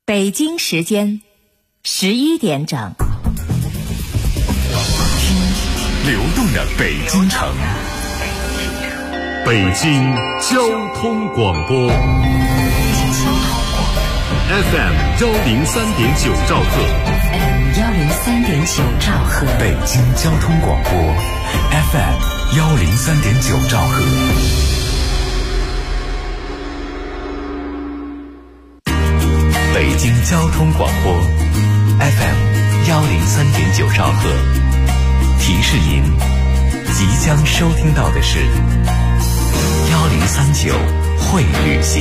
北京时间11点整， 听流动的北京城，北京交通广播 FM103.9兆赫 103.9兆赫， 北京交通广播 FM103.9兆赫。北京交通广播 FM103.9兆赫，提示您即将收听到的是1039会旅行。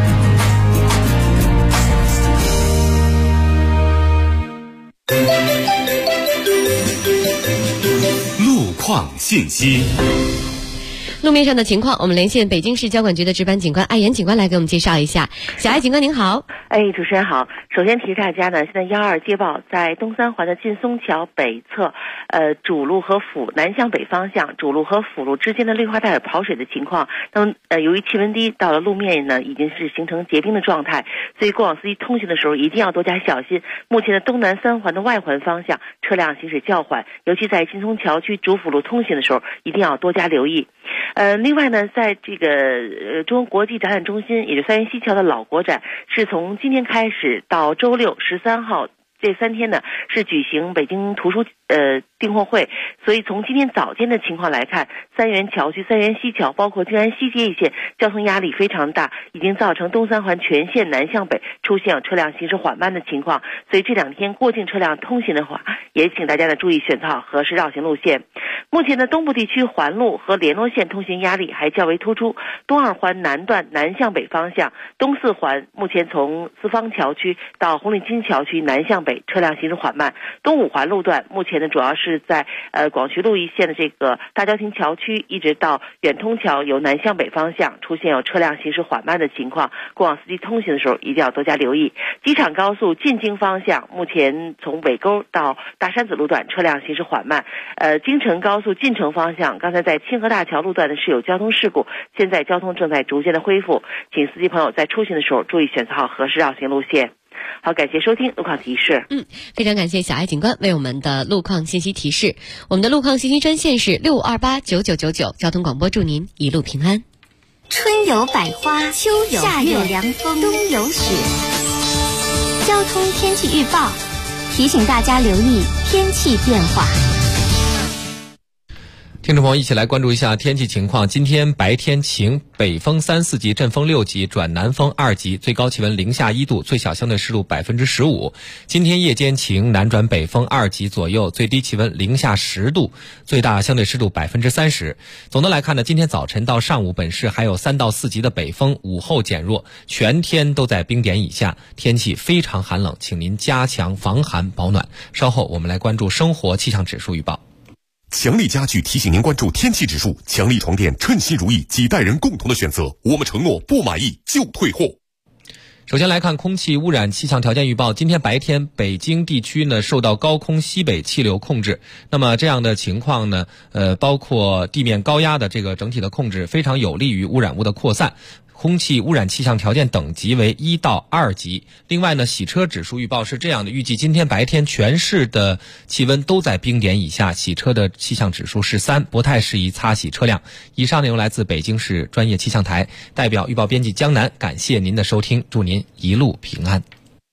路况信息。 路面上的情况，我们连线北京市交管局的值班警官艾岩警官来给我们介绍一下。小艾警官您好。 主持人好。首先提示大家呢，现在112接报，在东三环的劲松桥北侧，主路和辅南向北方向，主路和辅路之间的绿化带有跑水的情况。那么，由于气温低，到了路面呢已经是形成结冰的状态，所以过往司机通行的时候一定要多加小心。目前的东南三环的外环方向车辆行驶较缓，尤其在劲松桥区主辅路通行的时候一定要多加留意。另外呢，在这个中国国际展览中心，也就三元西桥的老国展，是从今天开始到周六13号这3天呢，是举行北京图书订货会，所以从今天早间的情况来看，三元桥区、三元西桥，包括静安西街一线，交通压力非常大，已经造成东三环全线南向北出现有车辆行驶缓慢的情况。所以这2天过境车辆通行的话，也请大家呢注意选择好合适绕行路线。目前的东部地区环路和联络线通行压力还较为突出，东2环南段南向北方向，东4环目前从四方桥区到红领巾桥区南向北车辆行驶缓慢，东5环路段目前呢主要是在广渠路一线的这个大郊亭桥区一直到远通桥由南向北方向出现有车辆行驶缓慢的情况，过往司机通行的时候一定要多加留意。机场高速进京方向目前从尾沟到大山子路段车辆行驶缓慢，京承高速进城方向刚才在清河大桥路段呢是有交通事故，现在交通正在逐渐的恢复，请司机朋友在出行的时候注意选择好合适绕行路线。好，感谢收听路况提示。 非常感谢小艾警官为我们的路况信息提示。我们的路况信息专线是65289999，交通广播祝您一路平安。 春有百花，秋有夏有凉风，冬有雪。交通天气预报提醒大家留意天气变化。 听众朋友，一起来关注一下天气情况。今天白天晴，北风3、4级，阵风6级，转南风2级，最高气温零下1度，最小相对湿度15%。今天夜间晴，南转北风2级左右，最低气温零下10度，最大相对湿度30%。总的来看呢，今天早晨到上午，本市还有3到4级的北风，午后减弱，全天都在冰点以下，天气非常寒冷，请您加强防寒保暖。稍后我们来关注生活气象指数预报。 强力家具提醒您关注天气指数，强力床垫称心如意，几代人共同的选择，我们承诺不满意就退货。 首先来看空气污染气象条件预报。今天白天北京地区呢受到高空西北气流控制，那么这样的情况呢包括地面高压的这个整体的控制，非常有利于污染物的扩散。空气污染气象条件等级为1到2级。另外呢，洗车指数预报是这样的，预计今天白天全市的气温都在冰点以下，洗车的气象指数是3，不太适宜擦洗车辆。以上内容来自北京市专业气象台，代表预报编辑江南，感谢您的收听，祝您一路平安。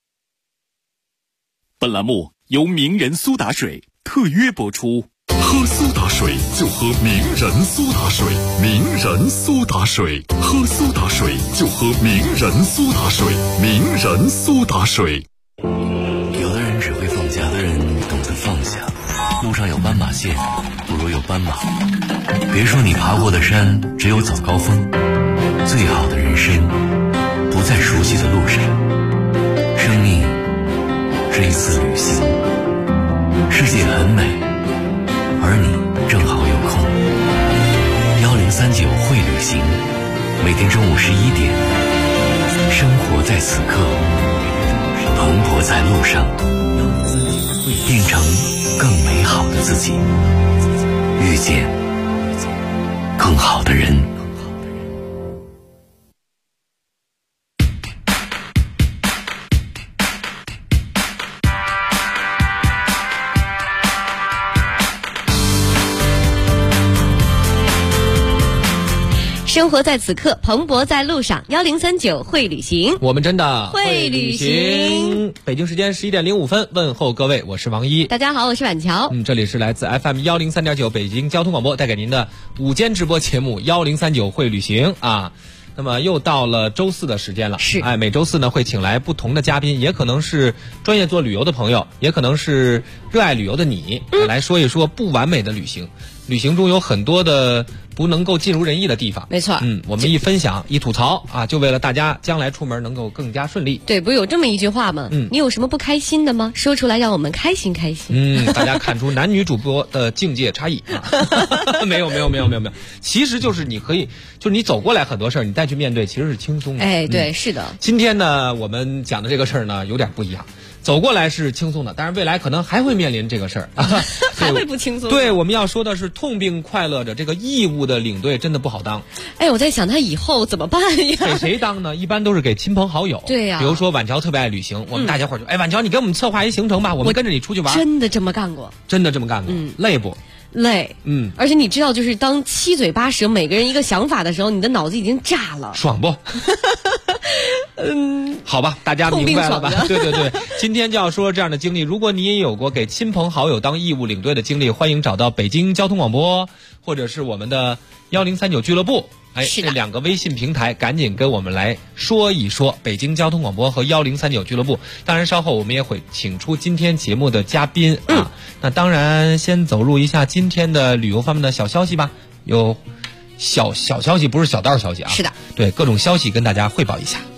本栏目由名人苏打水特约播出。喝苏打水就喝名人苏打水，名人苏打水，喝苏打水就喝名人苏打水，名人苏打水。 有的人只会放，假的人懂得放下。路上有斑马线，不如有斑马。别说你爬过的山只有早高峰，最好的人生不在熟悉的路上。生命是一次旅行，世界很美，而你正好有空。1039会旅行，每天中午11点，生活在此刻，蓬勃在路上，变成更美好的自己，遇见更好的人。 生活在此刻，蓬勃在路上。1039会旅行， 我们真的会旅行。 北京时间11点05分，问候各位，我是王一。 大家好，我是婉乔。 这里是来自 FM 103.9北京交通广播带给您的午间直播节目1039会旅行啊。那么又到了周四的时间了， 是每周四呢会请来不同的嘉宾，也可能是专业做旅游的朋友，也可能是热爱旅游的你，来说一说不完美的旅行。旅行中有很多的不能够尽如人意的地方， 没错。 我们一分享一吐槽啊，就为了大家将来出门能够更加顺利。 对，不是有这么一句话吗？你有什么不开心的吗？说出来让我们开心开心。 大家看出男女主播的境界差异啊？没有。其实就是你可以，就是你走过来很多事儿，你再去面对，其实是轻松的。 对，是的。 今天呢，我们讲的这个事儿呢，有点不一样。走过来是轻松的，但是未来可能还会面临这个事儿， 还会不轻松。 对，我们要说的是痛并快乐着，这个义务的领队真的不好当。 我在想他以后怎么办呀？ 给谁当呢？一般都是给亲朋好友。 对呀， 比如说婉乔特别爱旅行，我们大家伙儿就婉乔，你给我们策划一行程吧，我们跟着你出去玩。 真的这么干过？ 真的这么干过？累不？ 累。而且你知道，就是当七嘴八舌每个人一个想法的时候，你的脑子已经炸了。 爽不？好吧，大家明白了吧？对，今天就要说这样的经历。如果你也有过给亲朋好友当义务领队的经历，欢迎找到北京交通广播，或者是我们的1039俱乐部。这两个微信平台，赶紧跟我们来说一说北京交通广播和1039俱乐部。当然，稍后我们也会请出今天节目的嘉宾啊。那当然，先走入一下今天的旅游方面的小消息吧。有小消息，不是小道消息啊。 是的， 对，各种消息跟大家汇报一下。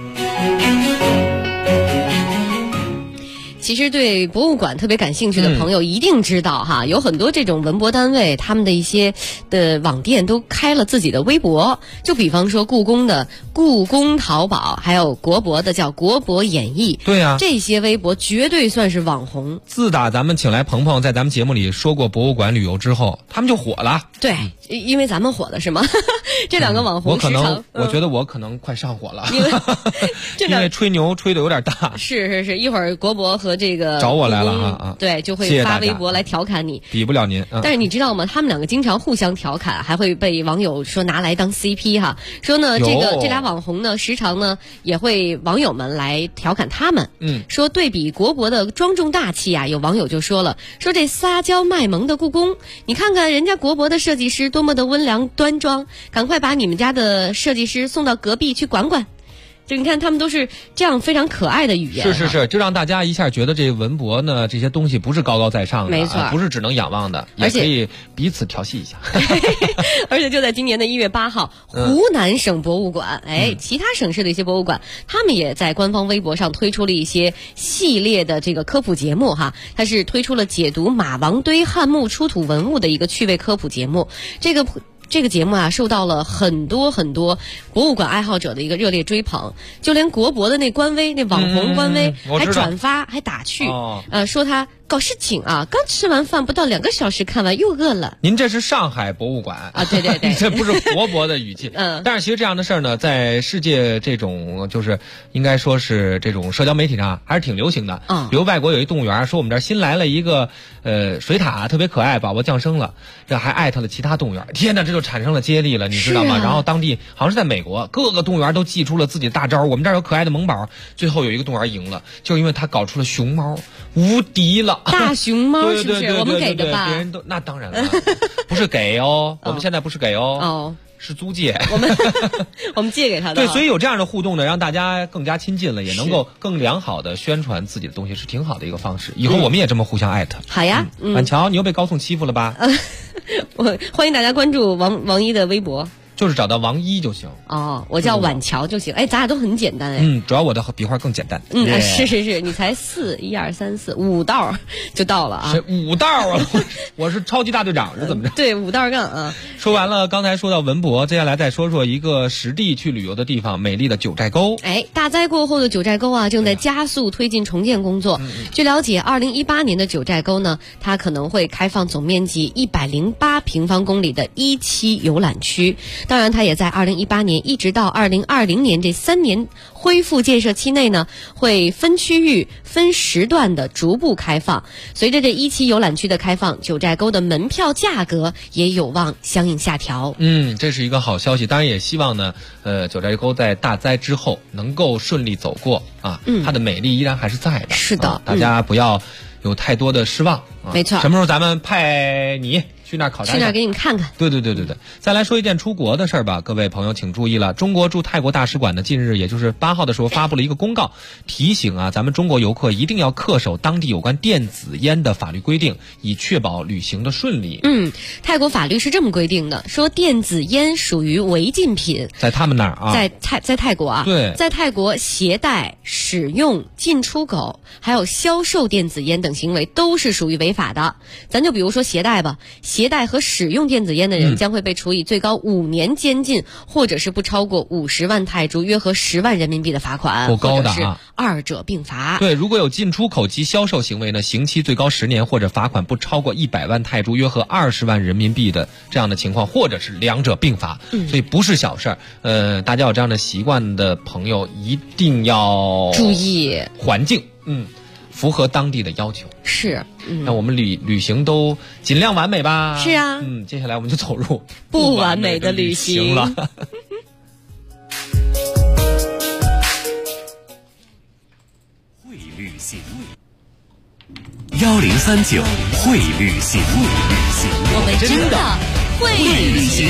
其实对博物馆特别感兴趣的朋友一定知道哈，有很多这种文博单位，他们的一些的网店都开了自己的微博。就比方说故宫的故宫淘宝，还有国博的叫国博演艺。 对啊， 这些微博绝对算是网红。 自打咱们请来鹏鹏在咱们节目里说过博物馆旅游之后，他们就火了。 对，因为咱们火了是吗？这两个网红时常， 我觉得我可能快上火了， 因为吹牛吹得有点大。 是，一会儿国博和这个找我来了啊！ 对，就会发微博来调侃你， 比不了您。 但是你知道吗？他们两个经常互相调侃，还会被网友说拿来当 CP 哈。说呢，这俩网红呢，时常呢也会网友们来调侃他们。说对比国博的庄重大气啊，有网友就说了，说这撒娇卖萌的故宫，你看看人家国博的设计师多么的温良端庄，赶快把你们家的设计师送到隔壁去管管。就你看他们都是这样非常可爱的语言。 是，就让大家一下觉得这文博呢这些东西不是高高在上的， 没错， 不是只能仰望的，也可以彼此调戏一下。 而且就在今年的1月8号，湖南省博物馆，其他省市的一些博物馆，他们也在官方微博上推出了一些系列的这个科普节目哈。它是推出了解读马王堆汉墓出土文物的一个趣味科普节目。这个节目啊，受到了很多博物馆爱好者的一个热烈追捧，就连国博的那官微，那网红官微还转发还打趣，说他搞事情啊，刚吃完饭不到2个小时看完又饿了。 您这是上海博物馆啊？对， 这不是国博的语气。但是其实这样的事儿呢，在世界这种就是应该说是这种社交媒体上还是挺流行的。比如外国有一动物园说我们这儿新来了一个水獭，特别可爱，宝宝降生了，这还艾特了其他动物园。天哪，这就产生了接力了，你知道吗？然后当地好像是在美国，各个动物园都祭出了自己的大招。我们这儿有可爱的萌宝，最后有一个动物园赢了，就是因为他搞出了熊猫，无敌了。 大熊猫是不是？ 对， 我们给的吧？ 别人都那当然了，不是给哦，我们现在不是给哦，是租借。 我们借给他的。 对，所以有这样的互动呢，让大家更加亲近了，也能够更良好的宣传自己的东西，是挺好的一个方式。以后我们也这么互相艾特。 好呀， 婉乔，你又被高颂欺负了吧？ 我欢迎大家关注王一的微博。 就是找到王一就行。 我叫婉乔就行。咱俩都很简单主要我的笔画更简单。 是，你才1、2、3、4 5道就到了啊 ！5道啊！我是超级大队长是怎么着？ 对，5道杠啊！ 说完了，刚才说到文博，接下来再说说一个实地去旅游的地方——美丽的九寨沟。 大灾过后的九寨沟啊，正在加速推进重建工作。据了解，2018年的九寨沟呢，它可能会开放总面积108平方公里的1期游览区。当然，它也在2018年一直到2020年这3年恢复建设期内呢，会分区域、分时段的逐步开放。随着这1期游览区的开放，九寨沟的门票价格也有望相应应下调。 这是一个好消息。当然也希望呢，九寨沟在大灾之后能够顺利走过啊，它的美丽依然还是在的。 是的， 大家不要有太多的失望啊。 没错。 什么时候咱们派你去那儿考察？ 去那儿给你看看。 对。再来说一件出国的事儿吧，各位朋友请注意了，中国驻泰国大使馆呢近日也就是8号的时候发布了一个公告，提醒啊咱们中国游客一定要恪守当地有关电子烟的法律规定，以确保旅行的顺利。 泰国法律是这么规定的，说电子烟属于违禁品， 在他们那儿啊， 在泰国啊， 对， 在泰国携带、使用、进出口还有销售电子烟等行为都是属于违法的。咱就比如说携带吧，携带和使用电子烟的人将会被处以最高5年监禁，或者是不超过50万泰铢，约合10万人民币的罚款， 够高的啊， 或者是二者并罚。 对，如果有进出口及销售行为呢，刑期最高10年，或者罚款不超过100万泰铢，约合20万人民币的这样的情况，或者是两者并罚。所以不是小事儿。大家有这样的习惯的朋友一定要注意环境，符合当地的要求。 是， 那我们旅行都尽量完美吧。 是啊， 接下来我们就走入不完美的旅行了。 会旅行1039会旅行， 我们真的会旅行。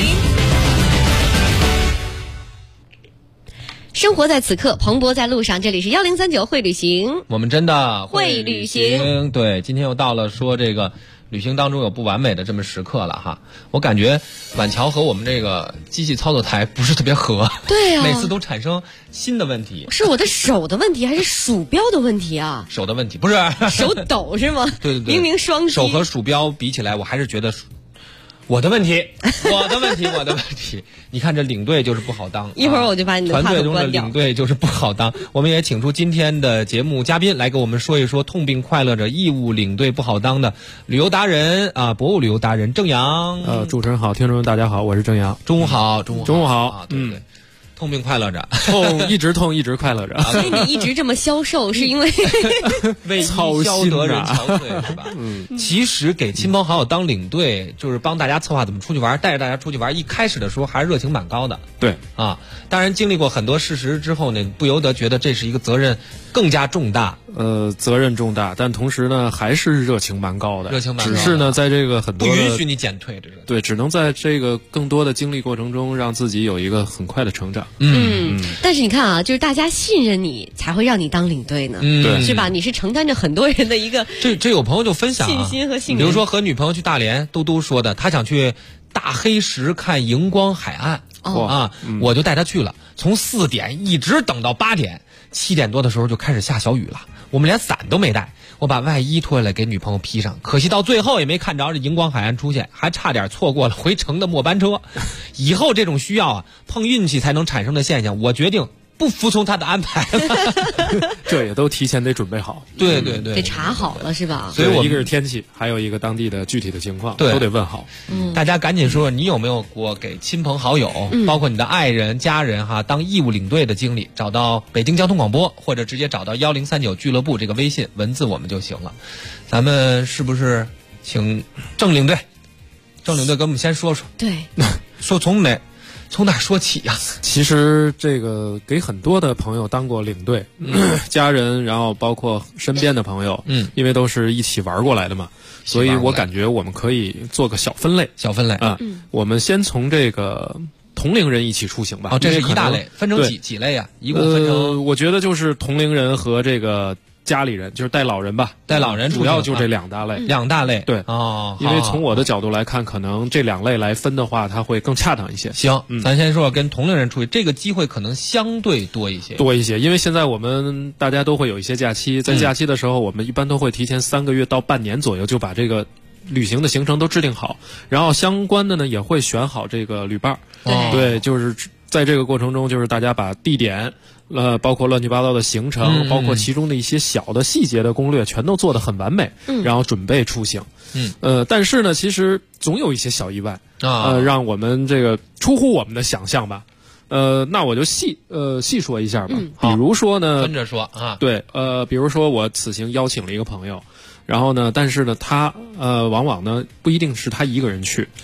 生活在此刻，蓬勃在路上。这里是1039会旅行， 我们真的会旅行。 对，今天又到了说这个旅行当中有不完美的这么时刻了哈。我感觉晚桥和我们这个机器操作台不是特别合， 对啊， 每次都产生新的问题。 是我的手的问题还是鼠标的问题啊？ 手的问题不是手抖是吗？ 对， 明明双击， 手和鼠标比起来，我还是觉得我的问题。你看这领队就是不好当， 一会儿我就把你的团队中的关掉。 领队就是不好当。我们也请出今天的节目嘉宾来给我们说一说痛并快乐着义务领队不好当的旅游达人啊，博物旅游达人郑阳。 主持人好，听众们大家好，我是郑阳。 中午好。对。痛并快乐着， 一直痛，一直快乐着。 所以你一直这么消瘦，是因为为伊消得人憔悴，是吧？其实给亲朋好友当领队，就是帮大家策划怎么出去玩，带着大家出去玩。一开始的时候还是热情蛮高的。 对啊，当然经历过很多事实之后呢，不由得觉得这是一个责任更加重大。 责任重大，但同时呢，还是热情蛮高的。只是呢，在这个很多不允许你减退，这个对，只能在这个更多的经历过程中，让自己有一个很快的成长。 但是你看啊，就是大家信任你，才会让你当领队呢， 对， 是吧？你是承担着很多人的一个这有朋友就分享信心和信任。 比如说和女朋友去大连，嘟嘟说的，他想去大黑石看荧光海岸。我就带他去了，从4点一直等到8点，7点多的时候就开始下小雨了，我们连伞都没带，我把外衣脱下来给女朋友披上，可惜到最后也没看着这荧光海岸出现，还差点错过了回城的末班车。以后这种需要啊碰运气才能产生的现象，我决定不服从他的安排了。 这也都提前得准备好。 对， 得查好了是吧？ 所以一个是天气，还有一个当地的具体的情况，都得问好。 大家赶紧说说你有没有过给亲朋好友，包括你的爱人、家人当义务领队的经历，找到北京交通广播，或者直接找到1039俱乐部这个微信文字我们就行了。咱们是不是请郑领队跟我们先说说？ 对， 说从哪说起呀？ 其实这个给很多的朋友当过领队，家人，然后包括身边的朋友，因为都是一起玩过来的嘛，所以我感觉我们可以做个小分类啊。我们先从这个同龄人一起出行吧。 这是一大类，分成几类啊？一共分成我觉得就是同龄人和这个家里人，就是带老人吧， 带老人主要就这2大类。 2大类， 对因为从我的角度来看，可能这2类来分的话，它会更恰当一些。 行，咱先说跟同龄人出去，这个机会可能相对多一些， 因为现在我们大家都会有一些假期，在假期的时候，我们一般都会提前3个月到半年左右就把这个旅行的行程都制定好，然后相关的呢也会选好这个旅伴。对，就是在这个过程中，就是大家把地点。包括乱七八糟的行程，包括其中的一些小的细节的攻略，全都做得很完美，然后准备出行。但是呢，其实总有一些小意外让我们这个出乎我们的想象吧。那我就细说一下吧。比如说呢， 分着说啊。 对，比如说我此行邀请了一个朋友，然后呢，但是呢，他往往呢不一定是他一个人去。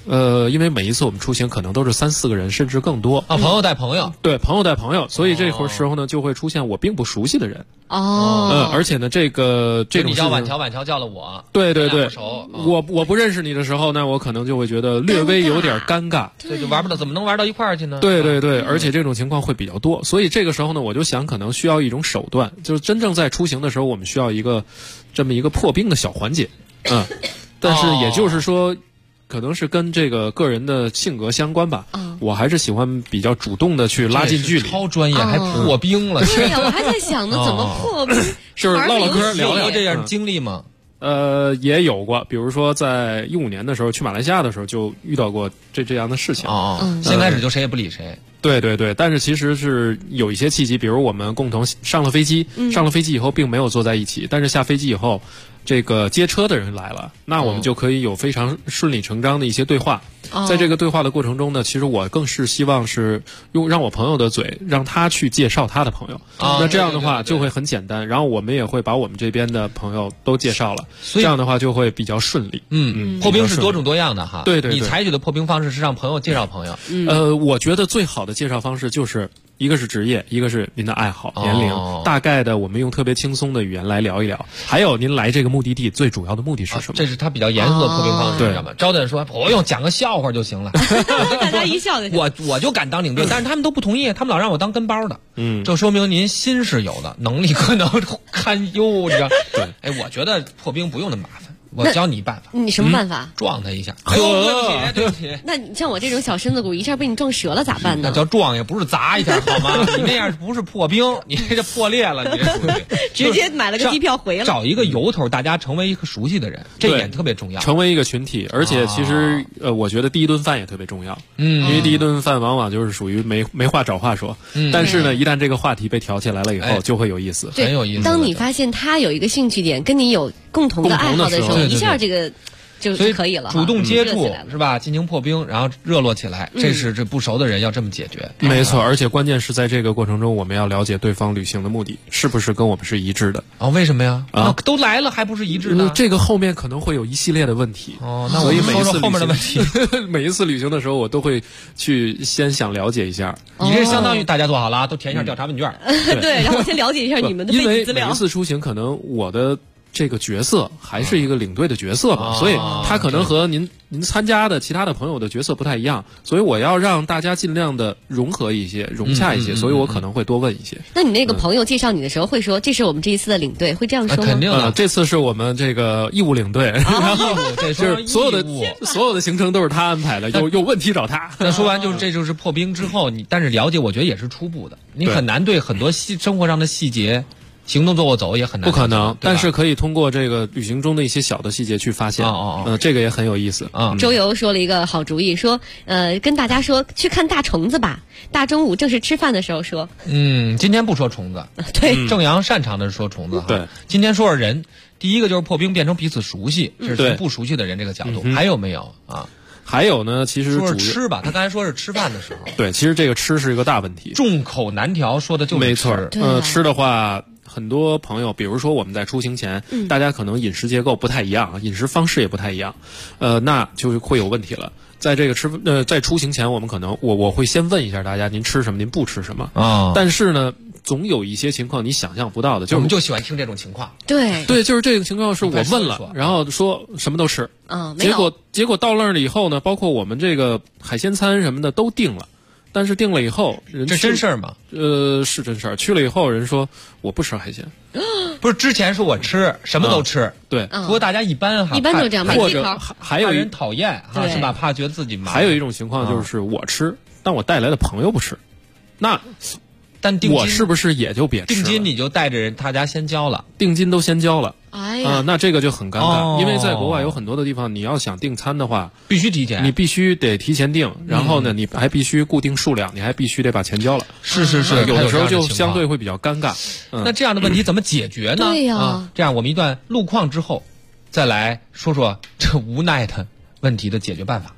因为每一次我们出行可能都是3、4个人，甚至更多。 朋友带朋友， 对，朋友带朋友，所以这会儿时候呢，就会出现我并不熟悉的人。而且呢，这种你叫板桥叫了我， 对，我不认识你的时候呢，我可能就会觉得略微有点尴尬， 对，就玩不到，怎么能玩到一块儿去呢？ 对，而且这种情况会比较多，所以这个时候呢，我就想可能需要一种手段，就是真正在出行的时候，我们需要这么一个破冰的小环节，但是也就是说。可能是跟这个个人的性格相关吧。我还是喜欢比较主动的去拉近距离。 超专业，还破冰了。 对呀，我还在想呢，怎么破冰？ 就是唠唠嗑聊聊这样经历吗？ 也有过，比如说在15年的时候去马来西亚的时候就遇到过这样的事情。 先开始就谁也不理谁。 对，但是其实是有一些契机，比如我们共同上了飞机，上了飞机以后并没有坐在一起，但是下飞机以后，这个接车的人来了，那我们就可以有非常顺理成章的一些对话。在这个对话的过程中呢，其实我更是希望是让我朋友的嘴，让他去介绍他的朋友。那这样的话就会很简单，然后我们也会把我们这边的朋友都介绍了，这样的话就会比较顺利。 破冰是多种多样的哈。 对， 你采取的破冰方式是让朋友介绍朋友。 我觉得最好的介绍方式就是一个是职业，一个是您的爱好、年龄，大概的我们用特别轻松的语言来聊一聊。还有您来这个目的地最主要的目的是什么？ 这是他比较严肃的破冰方式，知道吗？招待说不用讲个笑话就行了， 大家一笑就行。 我就敢当领队，但是他们都不同意，他们老让我当跟包的。这说明您心是有的，能力可能堪忧，你知道？ 对， 我觉得破冰不用那么麻烦。我教你办法。 你什么办法？ 撞他一下。 对不起。那你像我这种小身子骨，一下被你撞折了咋办呢？ 那叫撞，也不是砸一下好吗？你那样不是破冰，你这破裂了，你这属于直接买了个机票回了。 找一个由头，大家成为一个熟悉的人，这一点特别重要。 成为一个群体，而且其实我觉得第一顿饭也特别重要。因为第一顿饭往往就是属于没话找话说。但是呢，一旦这个话题被挑起来了以后，就会有意思， 很有意思。 当你发现他有一个兴趣点，跟你有共同的爱好的时候，一下这个就可以了。 主动接触是吧？进行破冰，然后热络起来，这是这不熟的人要这么解决。 没错，而且关键是在这个过程中，我们要了解对方旅行的目的是不是跟我们是一致的。 为什么呀？都来了还不是一致的？ 这个后面可能会有一系列的问题。 那所以每一次后面的问题， 每一次旅行的时候，我都会去先想了解一下。 你这相当于大家做好了，都填一下调查问卷。 对，然后先了解一下你们的背景资料。 因为每一次出行，可能我的这个角色还是一个领队的角色嘛，所以他可能和您参加的其他的朋友的角色不太一样，所以我要让大家尽量的融合一些、融洽一些，所以我可能会多问一些。 那你那个朋友介绍你的时候会说这是我们这一次的领队，会这样说吗？ 肯定的， 这次是我们这个义务领队，就是所有的行程都是他安排的，有问题找他。 那说完这就是破冰之后，但是了解我觉得也是初步的，你很难对很多生活上的细节。行动坐卧走也很难， 不可能，但是可以通过这个旅行中的一些小的细节去发现。这个也很有意思啊。 周游说了一个好主意，说跟大家说去看大虫子吧，大中午正是吃饭的时候说。 今天不说虫子， 对， 郑阳擅长的是说虫子。 对， 今天说说人，第一个就是破冰变成彼此熟悉，是从不熟悉的人这个角度。还有没有啊？ 还有呢，其实说是吃吧，他刚才说是吃饭的时候。 对，其实这个吃是一个大问题， 众口难调，说的就是没错。吃的话。很多朋友，比如说我们在出行前，大家可能饮食结构不太一样，饮食方式也不太一样，那就会有问题了。在这个在出行前，我们可能我会先问一下大家，您吃什么，您不吃什么啊？但是呢，总有一些情况你想象不到的，就是我们就喜欢听这种情况。 对， 就是这个情况是我问了，然后说什么都吃，结果到那儿了以后呢，包括我们这个海鲜餐什么的都定了。但是定了以后， 这真事儿吗？ 是真事儿。去了以后，人说我不吃海鲜， 不是之前说我吃什么都吃， 对。 不过大家一般一般都这样， 或者还有人讨厌是吧？怕觉得自己麻烦。 还有一种情况就是我吃，但我带来的朋友不吃，那我是不是也就别吃了？ 定金你就带着人，大家先交了， 定金都先交了。 哎呀， 那这个就很尴尬，因为在国外有很多的地方，你要想订餐的话， 必须提前， 你必须得提前订，然后呢，你还必须固定数量，你还必须得把钱交了。 是， 有的时候就相对会比较尴尬。 那这样的问题怎么解决呢？ 对呀， 这样我们一段路况之后，再来说说这无奈的问题的解决办法。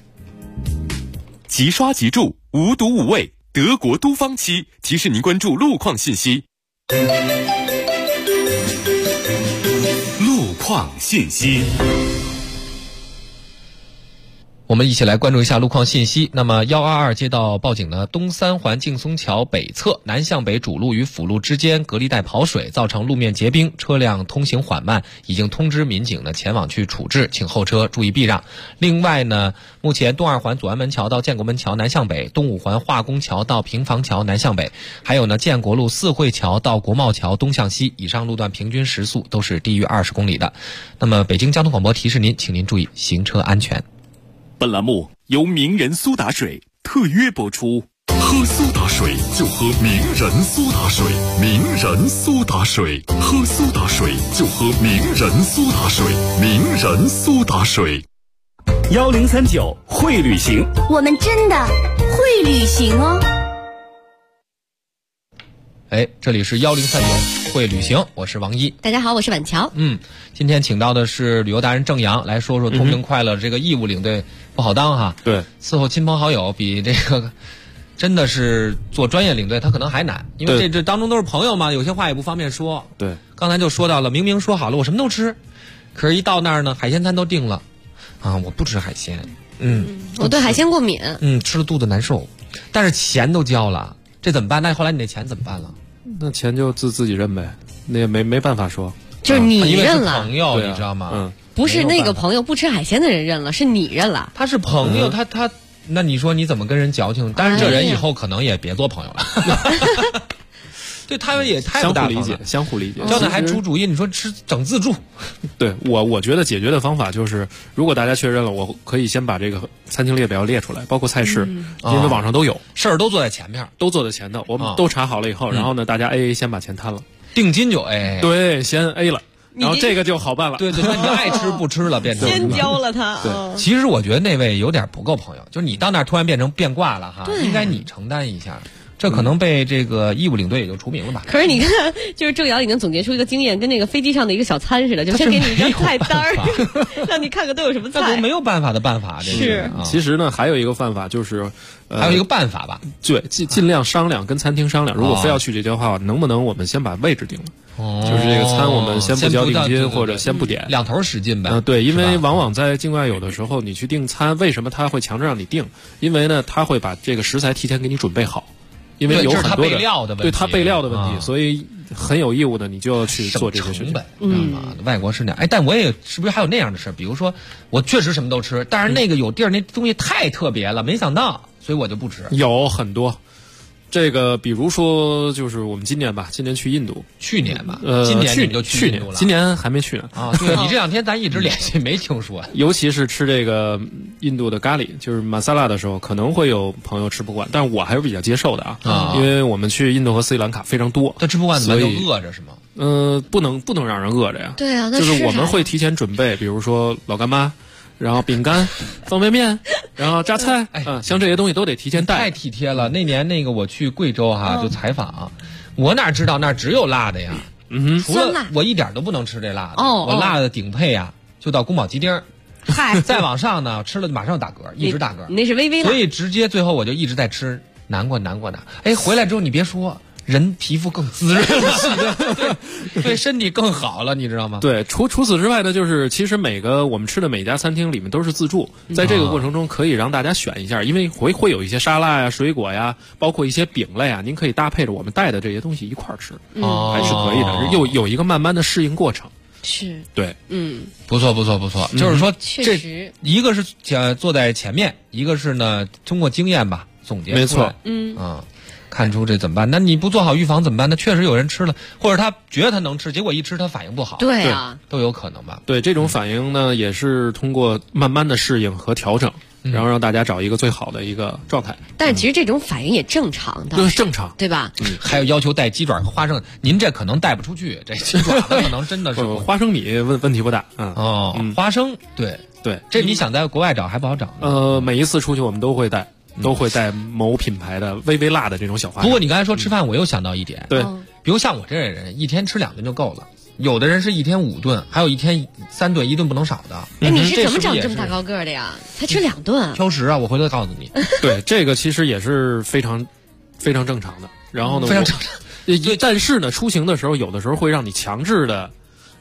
即刷即住，无毒无味，德国都方漆提示您关注路况信息。路况信息， 我们一起来关注一下路况信息。那么122接到报警呢，东三环劲松桥北侧南向北主路与辅路之间隔离带跑水，造成路面结冰，车辆通行缓慢，已经通知民警呢前往去处置，请后车注意避让。另外呢，目前东二环左安门桥到建国门桥南向北，东五环化工桥到平房桥南向北，还有呢建国路四惠桥到国贸桥东向西，以上路段平均时速都是低于20公里的。那么北京交通广播提示您，请您注意行车安全。 本栏目由名人苏打水特约播出。喝苏打水就喝名人苏打水，名人苏打水，喝苏打水就喝名人苏打水，名人苏打水。 1039会旅行， 我们真的会旅行哦。 这里是1039会旅行，我是王一。 大家好，我是婉乔。 今天请到的是旅游达人郑阳，来说说通行快乐这个义务领队不好当哈。 对， 伺候亲朋好友比这个真的是做专业领队他可能还难，因为这当中都是朋友嘛，有些话也不方便说。 对， 刚才就说到了，明明说好了我什么都吃，可是一到那儿呢，海鲜餐都定了啊，我不吃海鲜。 我对海鲜过敏。 吃了肚子难受，但是钱都交了，这怎么办？那后来你那钱怎么办了？ 那钱就自己认呗，那也没办法说。 就是你认了， 因为是朋友，你知道吗？ 不是那个朋友不吃海鲜的人认了，是你认了。 他是朋友，他那你说你怎么跟人矫情？但是这人以后可能也别做朋友了。对，他们也太不大方了， 相互理解。 交的还出主意，你说吃整自助。 对，我觉得解决的方法就是，如果大家确认了，我可以先把这个餐厅列表列出来，包括菜式，因为网上都有， 事儿都做在前面， 都做在前头，我们都查好了以后，然后呢，大家 AA 先把钱摊了， 定金就 AA， 对，先 A 了。然后这个就好办了， 对，那你爱吃不吃了，变成先交了他。 对， 其实我觉得那位有点不够朋友，就是你到那儿突然变成变卦了哈，应该你承担一下。这可能被这个义务领队也就除名了吧。 可是你看，就是郑瑶已经总结出一个经验，跟那个飞机上的一个小餐似的，就先给你一张菜单儿，让你看看都有什么菜。 那没有办法的办法，这是。 其实呢，还有一个办法就是， 还有一个办法吧， 对，尽量商量，跟餐厅商量，如果非要去这家的话，能不能我们先把位置定了？就是这个餐我们先不交定金，或者先不点， 两头使劲呗。 对，因为往往在境外有的时候你去订餐，为什么他会强制让你订？因为呢，他会把这个食材提前给你准备好。因为有很多备料的问题， 对他备料的问题，所以很有义务的，你就要去做这些事情。 外国是那样，但我也是不是还有那样的事？比如说，我确实什么都吃，但是那个有地儿那东西太特别了，没想到，所以我就不吃。 有很多，这个比如说就是我们今年去印度， 去年吧，今年你就去印度了， 今年还没去呢。 啊，对你这两天咱一直联系，没听说。 尤其是吃这个印度的咖喱，就是玛萨拉的时候，可能会有朋友吃不惯，但是我还是比较接受的啊，因为我们去印度和斯里兰卡非常多， 他吃不惯怎么就饿着是吗？ 不能让人饿着呀。 对啊， 就是我们会提前准备，比如说老干妈。然后饼干、方便面，然后榨菜，像这些东西都得提前带。 太体贴了。那年那个我去贵州哈，就采访，我哪知道那只有辣的呀？除了我一点都不能吃这辣的。我辣的顶配呀，就到宫保鸡丁。 嗨， 再往上呢，吃了马上打嗝，一直打嗝。 你那是微微辣。 所以直接最后我就一直在吃，难过呢。回来之后你别说。人皮肤更滋润了，对身体更好了，你知道吗？ 对，除此之外呢，就是其实我们吃的每家餐厅里面都是自助，在这个过程中可以让大家选一下，因为会有一些沙拉呀、水果呀，包括一些饼类啊，您可以搭配着我们带的这些东西一块儿吃，还是可以的，又有一个慢慢的适应过程。 是， 对， 不错，就是说， 确实， 一个是坐在前面，一个是呢通过经验吧总结出来， 没错， 看出这怎么办？那你不做好预防怎么办？那确实有人吃了，或者他觉得他能吃，结果一吃他反应不好， 对啊， 都有可能吧？ 对，这种反应呢，也是通过慢慢的适应和调整，然后让大家找一个最好的一个状态。 但是其实这种反应也正常的， 对，正常， 对吧？ 还有要求带鸡爪和花生，您这可能带不出去，这鸡爪可能真的是花生米问题不大， 花生，对，这你想在国外找还不好找。 每一次出去我们都会带某品牌的微微辣的这种小花生。 不过你刚才说吃饭，我又想到一点， 对， 比如像我这人，一天吃2顿就够了。有的人是一天5顿，还有一天3顿，1顿不能少的。 哎，你是怎么长这么大高个的呀？才吃2顿？ 挑食啊！我回头告诉你。 对，这个其实也是非常非常正常的。然后呢， 非常正常。 但是呢，出行的时候有的时候会让你强制的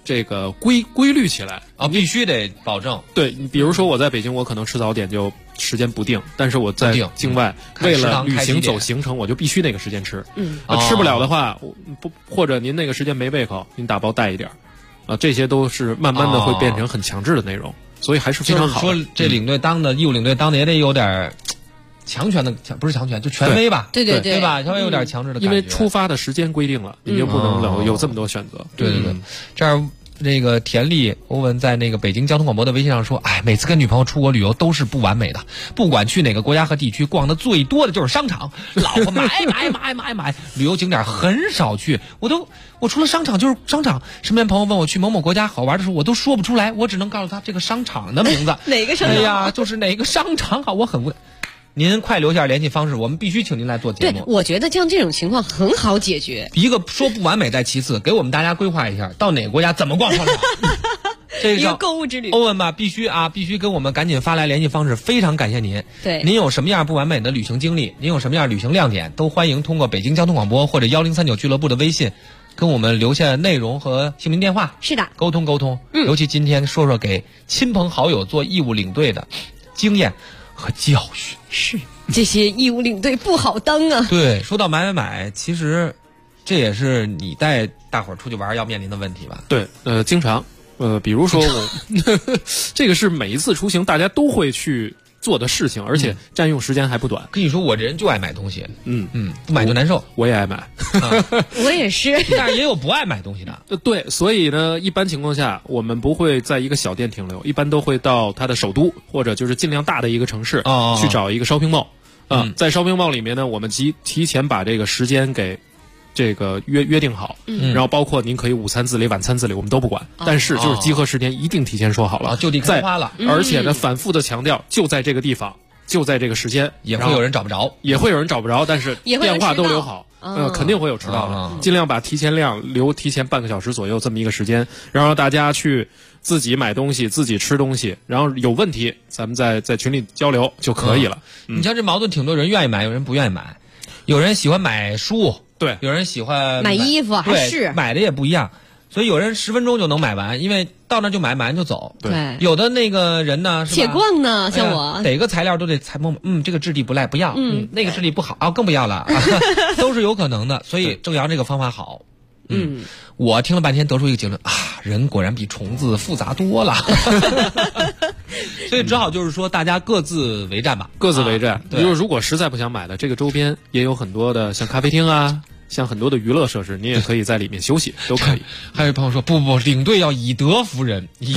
这个规律起来啊，必须得保证。 对，你比如说我在北京，我可能吃早点就时间不定，但是我在境外为了旅行走行程，我就必须那个时间吃。吃不了的话，不或者您那个时间没胃口，您打包带一点这些都是慢慢的会变成很强制的内容，所以还是非常好的。 就是说这领队当的义务领队当的也得有点强权的，不是强权，就权威吧？ 对吧？稍微有点强制的感觉。 因为出发的时间规定了，你就不能有这么多选择。 对，这儿。那个田丽欧文在那个北京交通广播的微信上说，每次跟女朋友出国旅游都是不完美的，不管去哪个国家和地区，逛的最多的就是商场，老婆买，旅游景点很少去，我除了商场就是商场。身边朋友问我去某某国家好玩的时候，我都说不出来，我只能告诉他这个商场的名字。 哪个商场？ 哎呀，就是哪个商场好，我很无奈。您快留下联系方式，我们必须请您来做节目。 对，我觉得像这种情况很好解决。 一个说不完美在其次，给我们大家规划一下，到哪个国家怎么逛商场。这一个购物之旅。 欧文吧，必须跟我们赶紧发来联系方式，非常感谢您。 对， 您有什么样不完美的旅行经历，您有什么样旅行亮点，都欢迎通过北京交通广播或者1039俱乐部的微信，跟我们留下内容和姓名电话。 是的， 沟通。尤其今天说说给亲朋好友做义务领队的经验和教训。 是。这些义务领队不好当啊。 对，说到买，其实这也是你带大伙儿出去玩要面临的问题吧？ 对，经常，比如说我，这个是每一次出行大家都会去做的事情，而且占用时间还不短。 跟你说，我这人就爱买东西，不买就难受。 我也爱买， 我也是， 但是也有不爱买东西的。 对，所以呢，一般情况下，我们不会在一个小店停留，一般都会到它的首都或者就是尽量大的一个城市去找一个 shopping mall。在 shopping mall 里面呢，我们提前把这个时间给这个约定好，然后包括您可以午餐自理、晚餐自理，我们都不管。但是就是集合时间一定提前说好了， 就地开花了。 而且呢，反复的强调，就在这个地方，就在这个时间， 也会有人找不着， 但是电话都留好。肯定会有迟到的，尽量把提前提前半个小时左右这么一个时间，然后让大家去自己买东西、自己吃东西，然后有问题咱们在群里交流就可以了。 你像这矛盾，挺多人愿意买，有人不愿意买，有人喜欢买书， 对， 有人喜欢买衣服，还是买的也不一样。所以有人10分钟就能买完，因为到那就买完就走。 对， 有的那个人呢， 铁逛呢，像我， 哪个材料都得采摸，这个质地不赖，不要，那个质地不好，更不要了，都是有可能的。所以郑阳这个方法好。我听了半天得出一个结论人果然比虫子复杂多了。所以只好就是说大家各自为战吧， 各自为战。如果实在不想买的，这个周边也有很多的，像咖啡厅像很多的娱乐设施，你也可以在里面休息，都可以。 还有朋友说不，领队要以德服人，以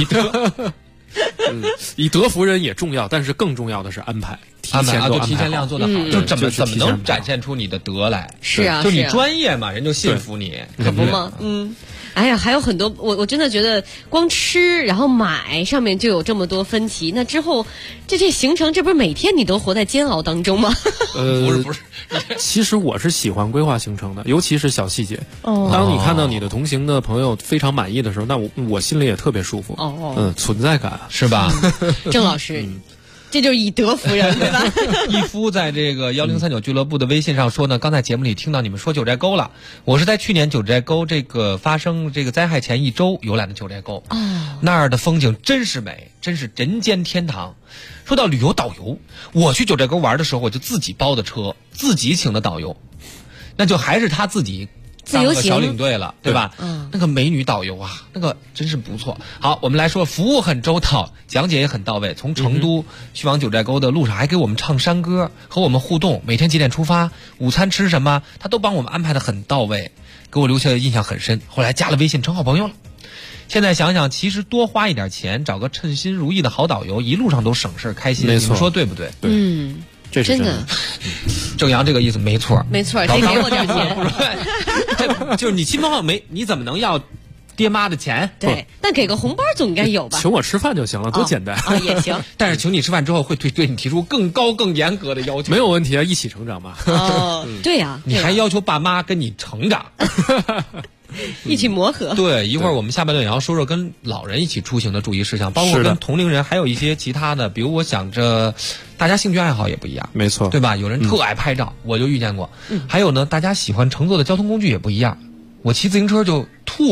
德服人也重要，但是更重要的是安排，提前量做得好，就怎么能展现出你的德来？ 是啊， 就你专业嘛，人就信服你， 可不吗？哎呀，还有很多，我真的觉得光吃然后买上面就有这么多分歧，那之后这行程，这不是每天你都活在煎熬当中吗？ 不是， 其实我是喜欢规划行程的，尤其是小细节。当你看到你的同行的朋友非常满意的时候，那我心里也特别舒服。存在感是吧？ 郑老师。这就是以德服人，对吧？ 一夫在这个1039俱乐部的微信上说呢，刚才节目里听到你们说九寨沟了，我是在去年九寨沟这个发生这个灾害前1周游览的九寨沟，那儿的风景真是美，真是人间天堂。说到旅游导游，我去九寨沟玩的时候，我就自己包的车，自己请的导游，那就还是他自己当个小领队了，对吧？那个美女导游那个真是不错。好，我们来说，服务很周到，讲解也很到位。从成都去往九寨沟的路上，还给我们唱山歌，和我们互动。每天几点出发，午餐吃什么，他都帮我们安排的很到位，给我留下的印象很深。后来加了微信，成好朋友了。现在想想，其实多花一点钱，找个称心如意的好导游，一路上都省事开心。你们说对不对？ 对。这是真的。 郑阳这个意思没错， 没错，谁给我点钱？ 就是你亲朋好友你怎么能要爹妈的钱？ 对，但给个红包总应该有吧？ 请我吃饭就行了，多简单也行。 但是请你吃饭之后，会对你提出更高、更严格的要求。 没有问题啊，一起成长嘛。 对呀， 你还要求爸妈跟你成长。 一起磨合。 对，一会儿我们下半段也要说说跟老人一起出行的注意事项，包括跟同龄人，还有一些其他的，比如我想着大家兴趣爱好也不一样， 没错， 对吧？有人特爱拍照，我就遇见过。还有呢，大家喜欢乘坐的交通工具也不一样。我骑自行车就吐，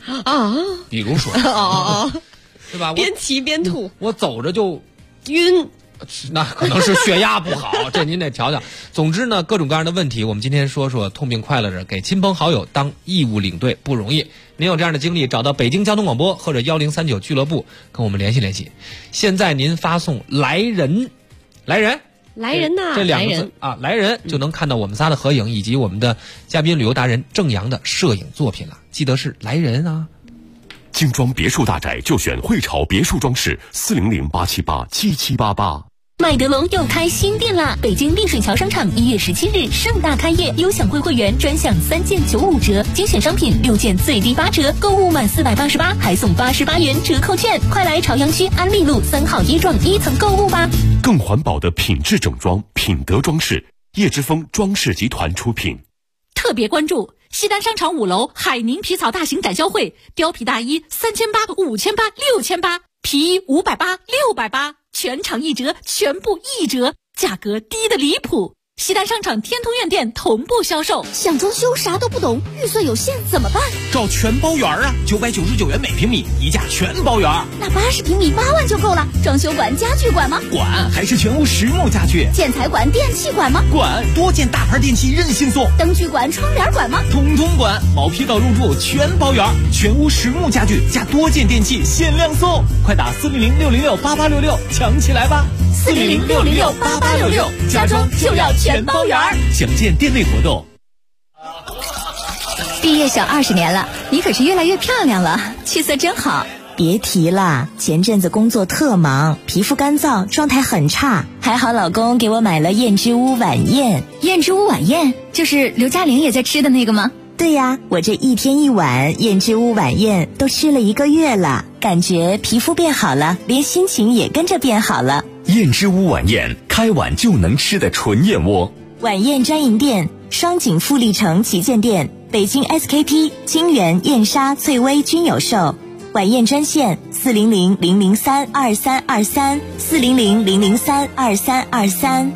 啊， 比如说，对吧？ 边骑边吐， 我走着就晕。 那可能是血压不好，这您得调调。总之呢，各种各样的问题，我们今天说说痛并快乐着，给亲朋好友当义务领队不容易。您有这样的经历，找到北京交通广播或者1039俱乐部跟我们联系联系。现在您发送来人呐，这两个字啊，来人就能看到我们仨的合影以及我们的嘉宾旅游达人郑阳的摄影作品了。记得是来人啊。 精装别墅大宅就选汇潮别墅装饰，400-878-7788。 麦德龙又开新店啦！北京丽水桥商场1月17日盛大开业，优享会员专享3件95折，精选商品6件最低8折，购物满488还送88元折扣券，快来朝阳区安利路3号椰幢1层购物吧！ 更环保的品质整装，品德装饰，叶之峰装饰集团出品。 特别关注西单商场5楼海宁皮草大型展销会，貂皮大衣3800、5800、6800，皮衣580、680，全场1折，全部1折，价格低得离谱。西单商场天通苑店同步销售。 想装修啥都不懂，预算有限怎么办？ 找全包圆啊，999元每平米，一价全包圆。 那80平米8万就够了。装修管、家具管吗？ 管，还是全屋实木家具。 建材管、电器管吗？ 管，多件大牌电器任性送。 灯具管、窗帘管吗？ 统统管，毛坯到入住全包圆，全屋实木家具加多件电器限量送。快打400-606-8866抢起来吧！400-606-8866，家装就要全包圆。详见店内活动。 毕业小20年了，你可是越来越漂亮了，气色真好。 别提了，前阵子工作特忙，皮肤干燥，状态很差，还好老公给我买了燕之屋晚宴。 燕之屋晚宴就是刘嘉玲也在吃的那个吗？ 对呀，我这1天1碗燕之屋晚宴都吃了1个月了，感觉皮肤变好了，连心情也跟着变好了。 燕之屋晚宴，开碗就能吃的纯燕窝。 晚宴专营店：双井富力城旗舰店、北京 SKP、金源、燕莎、翠微均有售。晚宴专线400-003-2323 400-003-2323。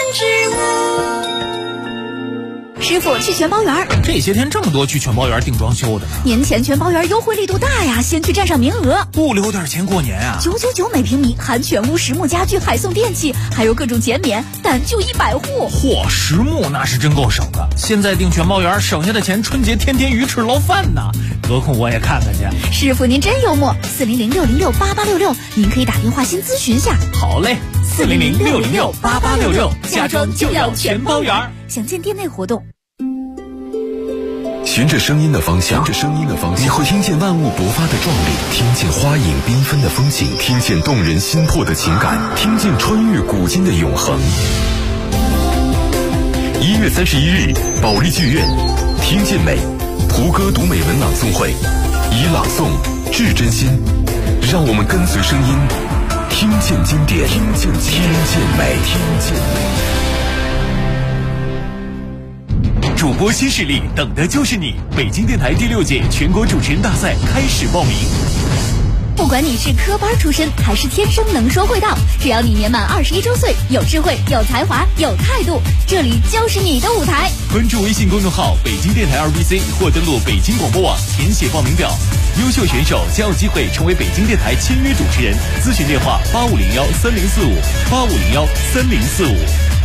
师傅，去全包园。 这些天这么多去全包园订装修的呢。 年前全包园优惠力度大呀，先去占上名额。 不留点钱过年啊 ！999每平米，含全屋实木家具，还送电器，还有各种减免，但就100户。 嚯，实木那是真够省的。现在订全包园，省下的钱春节天天鱼翅捞饭呢。得空我也看看去。 师傅您真幽默，400-606-8866，您可以打电话先咨询下。 好嘞，400-606-8866，家装就要全包园。 详见店内活动。 循着声音的方向，你会听见万物勃发的壮丽，听见花影缤纷的风景，听见动人心魄的情感，听见穿越古今的永恒。1月31日，保利剧院，听见美，胡歌读美文朗诵会，以朗诵致真心，让我们跟随声音，听见经典，听见美。 主播新势力，等的就是你！北京电台第6届全国主持人大赛开始报名。 不管你是科班出身还是天生能说会道，只要你年满21周岁，有智慧、有才华、有态度，这里就是你的舞台。 关注微信公众号北京电台2BC 或登录北京广播网填写报名表，优秀选手将有机会成为北京电台签约主持人。咨询电话8501-3045，8501-3045。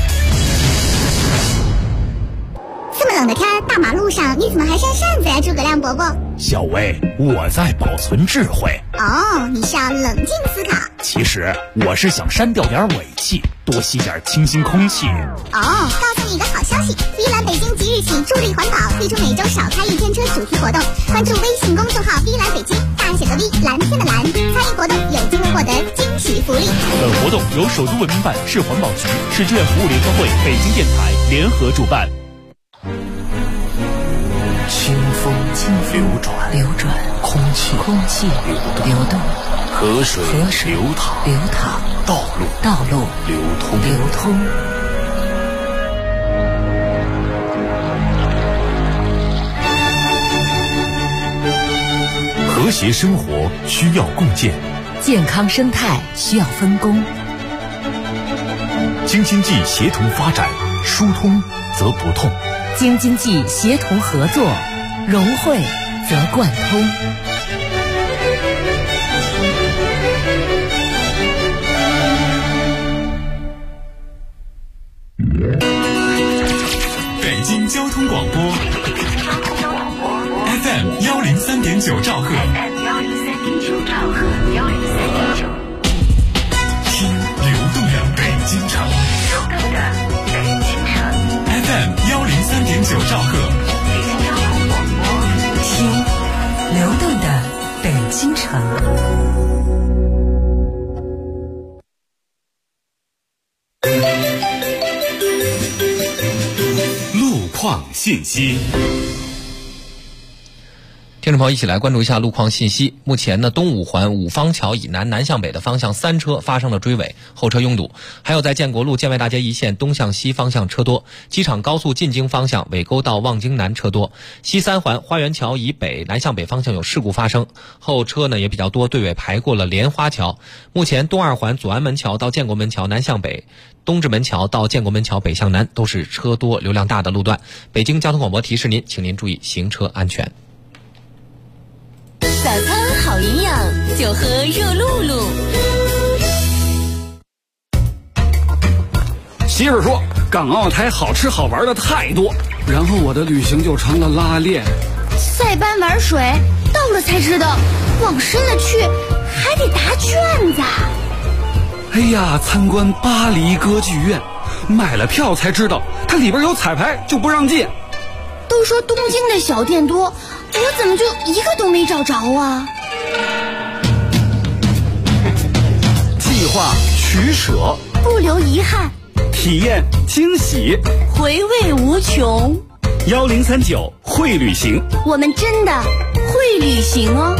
这么冷的天，大马路上你怎么还扇扇子呀，诸葛亮伯伯？ 小薇，我在保存智慧。 哦，你是要冷静思考。 其实我是想删掉点尾气，多吸点清新空气。 哦，告诉你一个好消息，V蓝北京即日起助力环保，推出每周少开1天车主题活动。关注微信公众号 V蓝北京，大写的 V， 蓝天的蓝，参与活动有机会获得惊喜福利。 本活动由首都文明办、市环保局、市志愿服务联合会、北京电台联合主办。清风流转，空气流动，河水流淌，道路流通。和谐生活需要共建， 健康生态需要分工。 京津冀协同发展，疏通则不痛。 京津冀协同合作，融汇则贯通。 北京交通广播 FM 103.9兆赫，听流动的北京城，FM 103.9兆赫， 听流动的北京城。 路况信息。 听众朋友，一起来关注一下路况信息。目前呢，东五环五方桥以南南向北的方向3车发生了追尾，后车拥堵；还有在建国路建外大街一线东向西方向车多，机场高速进京方向尾沟到望京南车多。西3环花园桥以北南向北方向有事故发生，后车呢也比较多，队尾排过了莲花桥。目前东2环左安门桥到建国门桥南向北，东直门桥到建国门桥北向南都是车多流量大的路段。北京交通广播提示您，请您注意行车安全。 早餐好营养，就喝热露露。 媳妇说港澳台好吃好玩的太多，然后我的旅行就成了拉练。 塞班玩水，到了才知道，往深了去还得答卷子。 哎呀，参观巴黎歌剧院，买了票才知道它里边有彩排，就不让进。 都说东京的小店多，我怎么就一个都没找着啊？ 计划取舍， 不留遗憾， 体验惊喜， 回味无穷。 1039会旅行， 我们真的会旅行哦。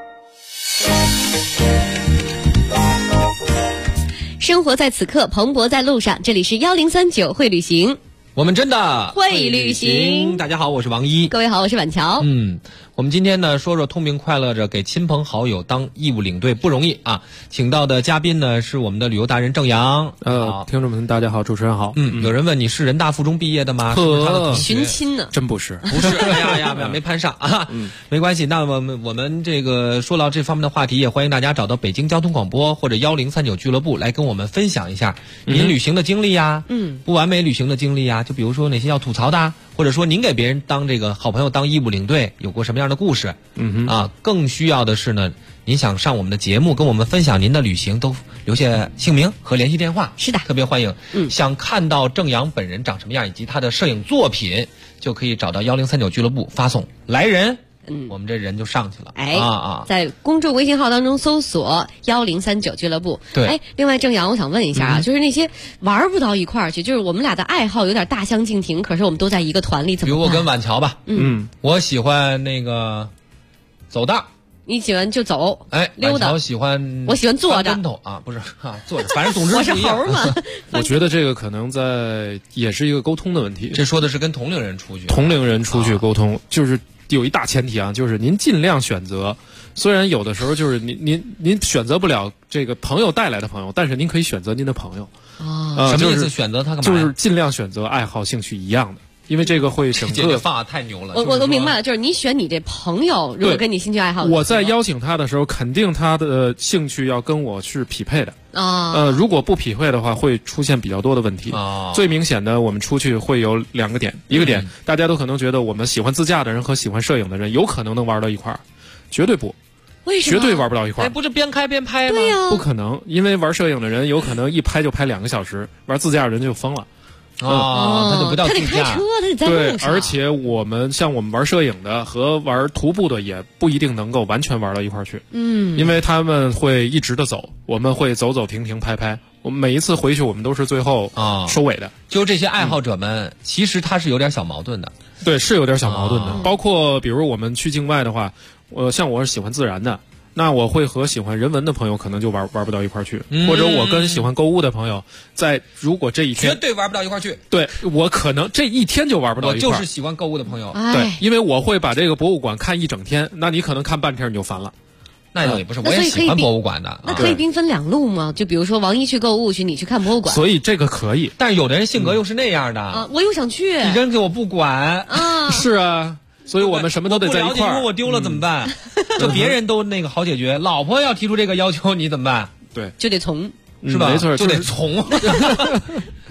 生活在此刻，蓬勃在路上。这里是1039会旅行， 我们真的会旅行。 大家好，我是王一。 各位好，我是婉乔。 我们今天呢说说痛并快乐着给亲朋好友当义务领队不容易啊！请到的嘉宾呢是我们的旅游达人郑阳。 听众们大家好，主持人好。 有人问你是人大附中毕业的吗？是不是他的同学？ 寻亲呢？ 真不是， 不是。哎呀，没攀上啊。没关系。那么我们这个说到这方面的话题，也欢迎大家找到北京交通广播或者1039俱乐部来跟我们分享一下您旅行的经历呀，不完美旅行的经历呀，就比如说哪些要吐槽的，或者说您给别人当这个好朋友当义务领队有过什么样的故事？更需要的是呢，您想上我们的节目跟我们分享您的旅行，都留下姓名和联系电话。 是的， 特别欢迎。想看到郑阳本人长什么样以及他的摄影作品，就可以找到1039俱乐部发送来人。我们这人就上去了。 在公众微信号当中搜索1039俱乐部。 对。 另外郑阳，我想问一下啊，就是那些玩不到一块儿去，就是我们俩的爱好有点大相径庭，可是我们都在一个团里，怎么办？ 比如我跟婉乔吧，我喜欢那个走道。 你喜欢就走，溜达。 我喜欢坐着。 跟头啊，不是坐着，反正总之我是猴嘛。 我觉得这个可能也是一个沟通的问题。 这说的是跟同龄人出去。 同龄人出去沟通，就是有一大前提啊，就是您尽量选择。虽然有的时候就是您选择不了这个朋友带来的朋友，但是您可以选择您的朋友。 什么意思？选择他干嘛？ 就是尽量选择爱好、兴趣一样的。因为这个会整个这方法太牛了。 我都明白了，就是你选你这朋友，如果跟你兴趣爱好， 我在邀请他的时候，肯定他的兴趣要跟我是匹配的如果不匹配的话，会出现比较多的问题最明显的，我们出去会有2个点，一个点大家都可能觉得我们喜欢自驾的人和喜欢摄影的人有可能能玩到一块儿，绝对不。 为什么？ 绝对玩不到一块儿。 不是边开边拍吗？ 对呀， 不可能，因为玩摄影的人有可能一拍就拍2个小时，玩自驾的人就疯了。 他就不叫自驾， 他得开车，他得在路上。 对，而且我们玩摄影的和玩徒步的也不一定能够完全玩到一块儿去。因为他们会一直的走，我们会走走停停拍拍。我们每一次回去，我们都是最后收尾的。 就这些爱好者们，其实他是有点小矛盾的。 对，是有点小矛盾的。包括比如我们去境外的话，像我是喜欢自然的。那我会和喜欢人文的朋友可能就玩不到一块儿去，或者我跟喜欢购物的朋友，如果这一天绝对玩不到一块儿去， 对我可能这一天就玩不到一块儿。 我就是喜欢购物的朋友， 对，因为我会把这个博物馆看一整天，那你可能看半天你就烦了。 那倒也不是，我也喜欢博物馆的。 那可以兵分2路吗？就比如说王一去购物去，你去看博物馆。 所以这个可以， 但是有的人性格又是那样的我又想去， 你扔给我不管是啊。所以我们什么都得在一块儿。 如果我丢了怎么办？就别人都那个好解决，老婆要提出这个要求，你怎么办？ 对， 就得从， 是吧？ 没错， 就得从。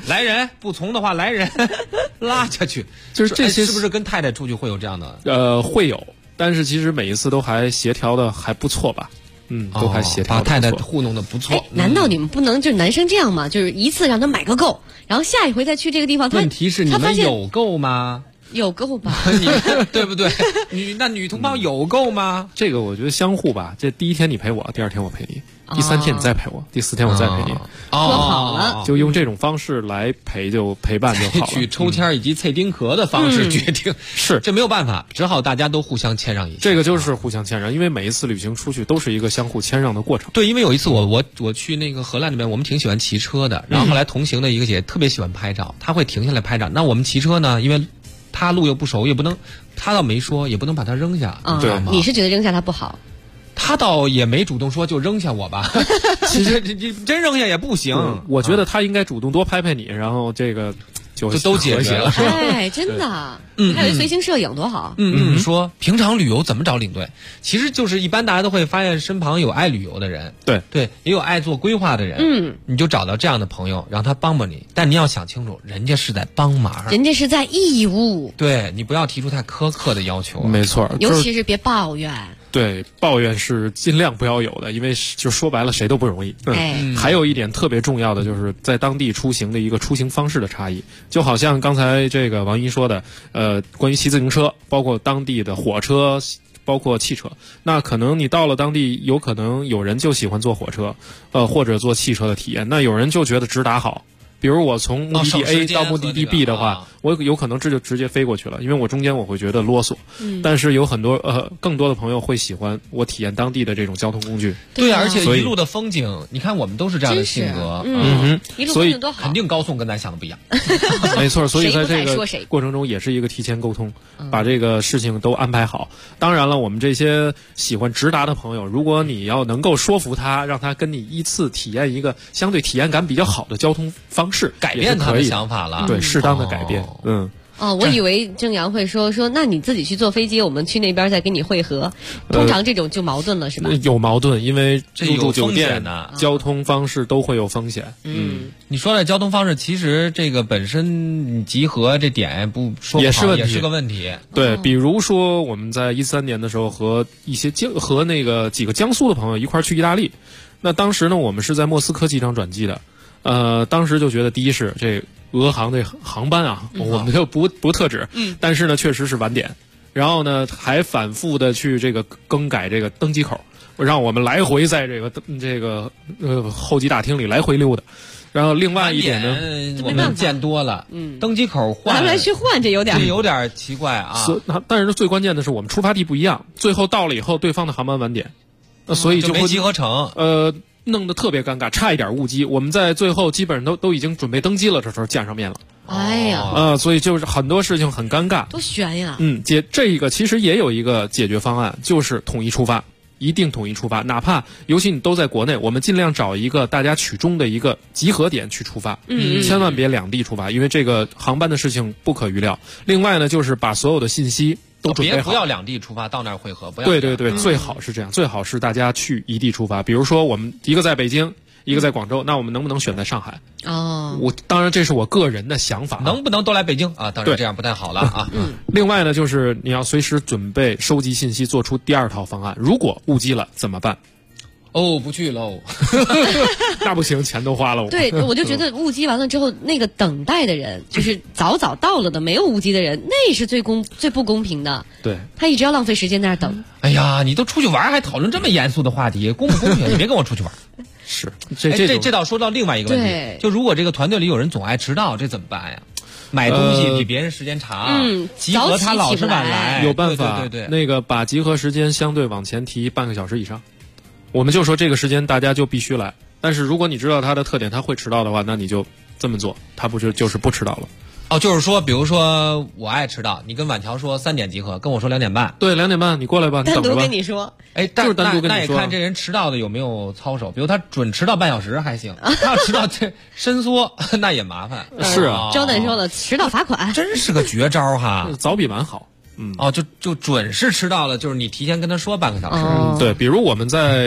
来人，不从的话来人，拉下去。 就是这些是不是跟太太出去会有这样的？ 会有，但是其实每一次都还协调的还不错吧。都还协调， 把太太糊弄的不错。 难道你们不能就是男生这样吗？就是一次让他买个够，然后下一回再去这个地方。 问题是你们有够吗？ 有够吧？ 你对不对？女同胞有够吗？ 这个我觉得相互吧。这第一天你陪我，第二天我陪你，第三天你再陪我，第四天我再陪你。 说好了， 就用这种方式来陪伴就好了。 取抽签以及脆丁壳的方式决定， 是这没有办法，只好大家都互相谦让一下。 这个就是互相谦让，因为每一次旅行出去都是一个相互谦让的过程。 对，因为有一次我去那个荷兰那边，我们挺喜欢骑车的，然后后来同行的一个姐姐特别喜欢拍照，她会停下来拍照。那我们骑车呢，因为她路又不熟，也不能，她倒没说，也不能把她扔下，你知道吗？ 你是觉得扔下她不好？ 他倒也没主动说就扔下我吧，其实你真扔下也不行。 我觉得他应该主动多拍拍你，然后这个就都解决了。 哎，真的，还有随行摄影多好。 你说平常旅游怎么找领队？其实就是一般大家都会发现身旁有爱旅游的人， 对， 也有爱做规划的人。你就找到这样的朋友，让他帮帮你。但你要想清楚，人家是在帮忙， 人家是在义务。 对，你不要提出太苛刻的要求。 没错， 尤其是别抱怨。 对，抱怨是尽量不要有的，因为就说白了谁都不容易。还有一点特别重要的就是在当地出行的一个出行方式的差异，就好像刚才这个王一说的，关于骑自行车，包括当地的火车，包括汽车，那可能你到了当地，有可能有人就喜欢坐火车，或者坐汽车的体验，那有人就觉得直达好。比如我从目的地 A 到目的地 B 的话，我有可能这就直接飞过去了，因为我中间我会觉得啰嗦。但是有很多更多的朋友会喜欢我体验当地的这种交通工具。 对，而且一路的风景，你看我们都是这样的性格， 所以肯定高速跟咱想的不一样。 没错，所以在这个过程中也是一个提前沟通，把这个事情都安排好。当然了，我们这些喜欢直达的朋友，如果你要能够说服他，让他跟你依次体验一个相对体验感比较好的交通方式， 改变他的想法了。 对，适当的改变。 我以为郑阳会说，那你自己去坐飞机，我们去那边再给你汇合。通常这种就矛盾了，是吧？ 有矛盾，因为入住酒店的交通方式都会有风险。 你说的交通方式，其实这个本身集合这点不说不好也是个问题。 对，比如说我们在13年的时候和那个几个江苏的朋友一块去意大利，那当时呢我们是在莫斯科机场转机的。当时就觉得第一是这俄航这航班啊，我们就不特指，但是呢确实是晚点，然后呢还反复的去这个更改这个登机口，让我们来回在这个候机大厅里来回溜达。然后另外一点呢， 我们见多了，登机口换来去换，这有点奇怪啊。 但是最关键的是我们出发地不一样，最后到了以后对方的航班晚点，那所以就没集合成。 弄得特别尴尬，差一点误机。我们在最后基本上都已经准备登机了，这时候见上面了。 哎呀， 所以就是很多事情很尴尬， 多悬呀。 这个其实也有一个解决方案，就是统一出发，一定统一出发。哪怕尤其你都在国内，我们尽量找一个大家取中的一个集合点去出发，千万别两地出发，因为这个航班的事情不可预料。另外呢，就是把所有的信息都准备好， 不要两地出发到那儿汇合，不要。 对，最好是这样，最好是大家去一地出发。比如说我们一个在北京，一个在广州，那我们能不能选在上海？当然这是我个人的想法， 能不能都来北京啊？当然这样不太好了啊。 另外呢，就是你要随时准备收集信息，做出第二套方案。如果误机了怎么办？ 不去喽， 那不行，钱都花了。 对，我就觉得误机完了之后，那个等待的人，就是早到了的没有误机的人，那是最不公平的。 对， 他一直要浪费时间在那儿等。 哎呀，你都出去玩还讨论这么严肃的话题，公不公平？你别跟我出去玩。 是， 这倒说到另外一个问题，就如果这个团队里有人总爱迟到，这怎么办呀？买东西比别人时间长，集合他老是晚来， 有办法。 对， 那个把集合时间相对往前提半个小时以上。我们就说这个时间大家就必须来，但是如果你知道他的特点，他会迟到的话，那你就这么做，他就是不迟到了。 就是说，比如说我爱迟到，你跟婉乔说3点集合，跟我说2点半。 对，2点半你过来吧，你等着吧。 单独跟你说。 就是单独跟你说。 那也看这人迟到的有没有操守，比如他准迟到半小时还行，他要迟到这伸缩那也麻烦。 是啊， 招待说了，迟到罚款， 真是个绝招哈。 早比晚好。 就准是迟到了，就是你提前跟他说半个小时。 对，比如我们在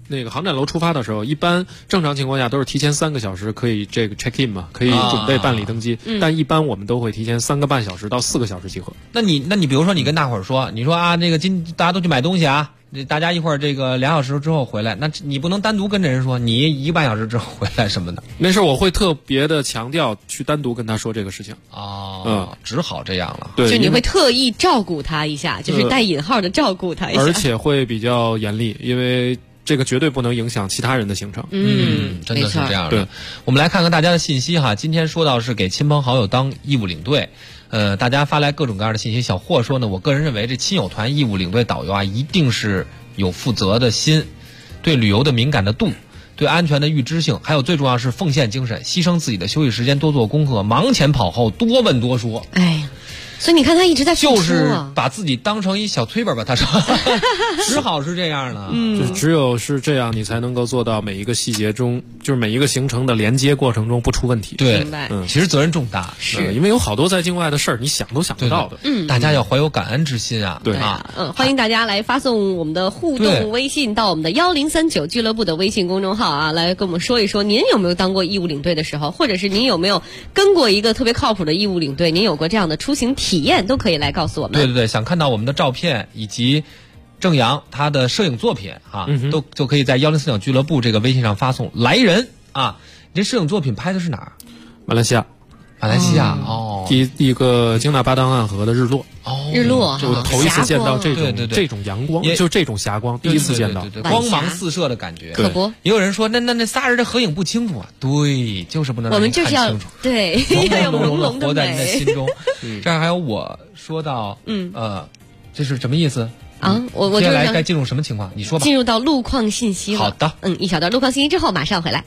那个航站楼出发的时候，一般正常情况下都是提前3个小时可以这个 check in 嘛，可以准备办理登机。但一般我们都会提前3个半小时到4个小时集合。 那你比如说你跟大伙儿说，你说啊，那个大家都去买东西啊，大家一会儿这个2小时之后回来，那你不能单独跟这人说你1个半小时之后回来什么的。 没事，我会特别的强调去单独跟他说这个事情。 只好这样了。 对， 就你会特意照顾他一下，就是带引号的照顾他一下， 而且会比较严厉，因为这个绝对不能影响其他人的行程。 真的是这样的。我们来看看大家的信息哈。今天说到是给亲朋好友当义务领队，大家发来各种各样的信息。小霍说呢，我个人认为这亲友团义务领队导游啊，一定是有负责的心，对旅游的敏感的度，对安全的预知性，还有最重要是奉献精神，牺牲自己的休息时间，多做功课，忙前跑后，多问多说。 所以你看他一直在付出就是把自己当成一小崔本吧，他说只好是这样的。 就只有是这样，你才能够做到每一个细节中，就是每一个行程的连接过程中不出问题。 对，其实责任重大， 是因为有好多在境外的事儿，你想都想不到的。 大家要怀有感恩之心啊。 对啊，欢迎大家来发送我们的互动微信到我们的1039俱乐部的微信公众号啊，来跟我们说一说您有没有当过义务领队的时候，或者是您有没有跟过一个特别靠谱的义务领队，您有过这样的出行体验，都可以来告诉我们。 对，想看到我们的照片以及郑阳他的摄影作品啊，就可以在1049俱乐部这个微信上发送来人啊。你这摄影作品拍的是哪儿？ 马来西亚。第一个京纳巴当暗河的日落。 日落， 就头一次见到这种阳光，就这种霞光，第一次见到， 光芒四射的感觉。 可不， 也有人说那仨人的合影不清楚啊。对，就是不能让人看清楚。 我们就是要对，要朦胧的活在你的心中。这儿还有我说到，这是什么意思啊？我接下来该进入什么情况？你说吧。 进入到路况信息了。 好的， 一小段路况信息之后马上回来。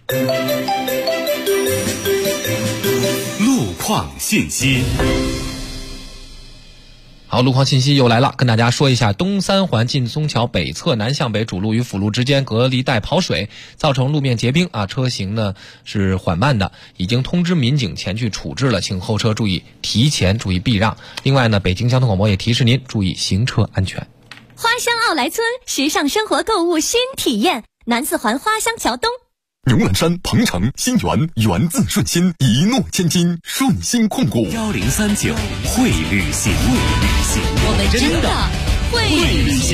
路况信息。 好，路况信息又来了，跟大家说一下，东三环劲松桥北侧南向北主路与辅路之间隔离带跑水，造成路面结冰啊，车行呢是缓慢的，已经通知民警前去处置了，请后车注意提前注意避让。另外呢，北京交通广播也提示您注意行车安全。 花乡奥莱村时尚生活购物新体验，南四环花乡桥东。 牛栏山、鹏城、新源，源自顺心，一诺千金，顺心控股。 1039会旅行， 我们真的会旅行。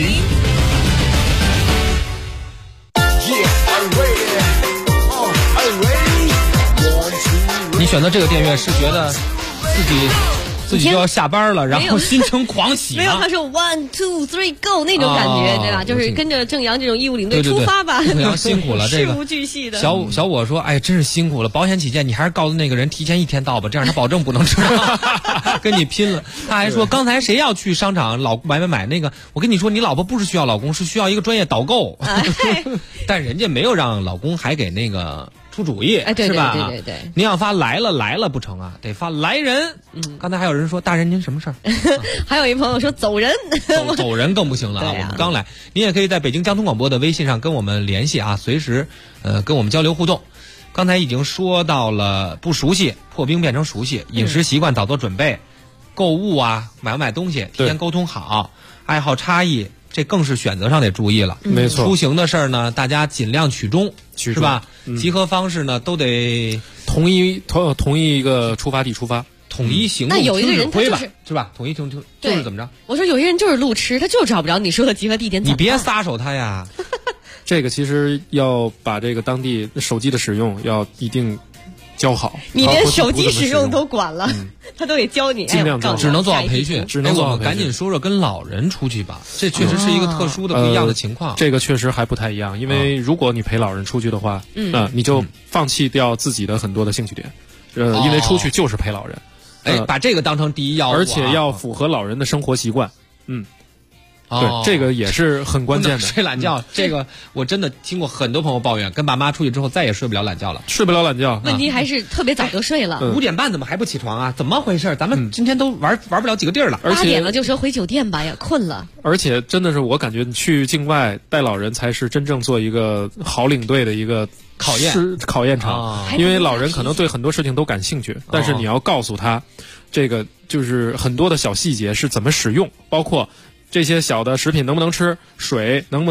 你选择这个电乐是觉得自己就要下班了，然后心情狂喜。 没有，他说 1 2 3 go 那种感觉，对吧？就是跟着郑阳这种义务领队出发吧。 郑阳辛苦了，这个事无巨细的。 小我说，哎，真是辛苦了。保险起见，你还是告诉那个人提前1天到吧，这样他保证不能迟到，跟你拼了。他还说，刚才谁要去商场买那个？我跟你说，你老婆不是需要老公，是需要一个专业导购。但人家没有让老公还给那个出主意， 对是吧？ 对。 您要发来了不成啊，得发来人。刚才还有人说大人您什么事儿？ 还有一朋友说走人， 走人更不行了啊！我们刚来，您也可以在北京交通广播的微信上跟我们联系啊，随时跟我们交流互动。刚才已经说到了不熟悉，破冰变成熟悉，饮食习惯早做准备，购物啊买东西提前沟通好，爱好差异。这更是选择上得注意了， 没错。 出行的事儿呢，大家尽量取中，是吧？集合方式呢，都得同一一个出发地出发， 统一行动。 那有一个人他是吧？统一就是怎么着？ 我说有些人就是路痴，他就找不着你说的集合地点。 你别撒手他呀！ 这个其实要把这个当地手机的使用要一定教好。 你连手机使用都管了，他都得教你， 尽量只能做好培训。我们赶紧说说跟老人出去吧，这确实是一个特殊的不一样的情况。 这个确实还不太一样，因为如果你陪老人出去的话，你就放弃掉自己的很多的兴趣点，因为出去就是陪老人。 把这个当成第一要务， 而且要符合老人的生活习惯。对，这个也是很关键的。 睡懒觉，这个我真的听过很多朋友抱怨，跟爸妈出去之后再也睡不了懒觉了。 睡不了懒觉， 问题还是特别早就睡了。 5点半怎么还不起床啊？怎么回事？咱们今天都玩不了几个地儿了。 8点了就说回酒店吧呀，困了。 而且真的是我感觉你去境外带老人才是真正做一个好领队的一个考验场，因为老人可能对很多事情都感兴趣，但是你要告诉他，这个就是很多的小细节是怎么使用，包括这些小的食品能不能吃，水能不能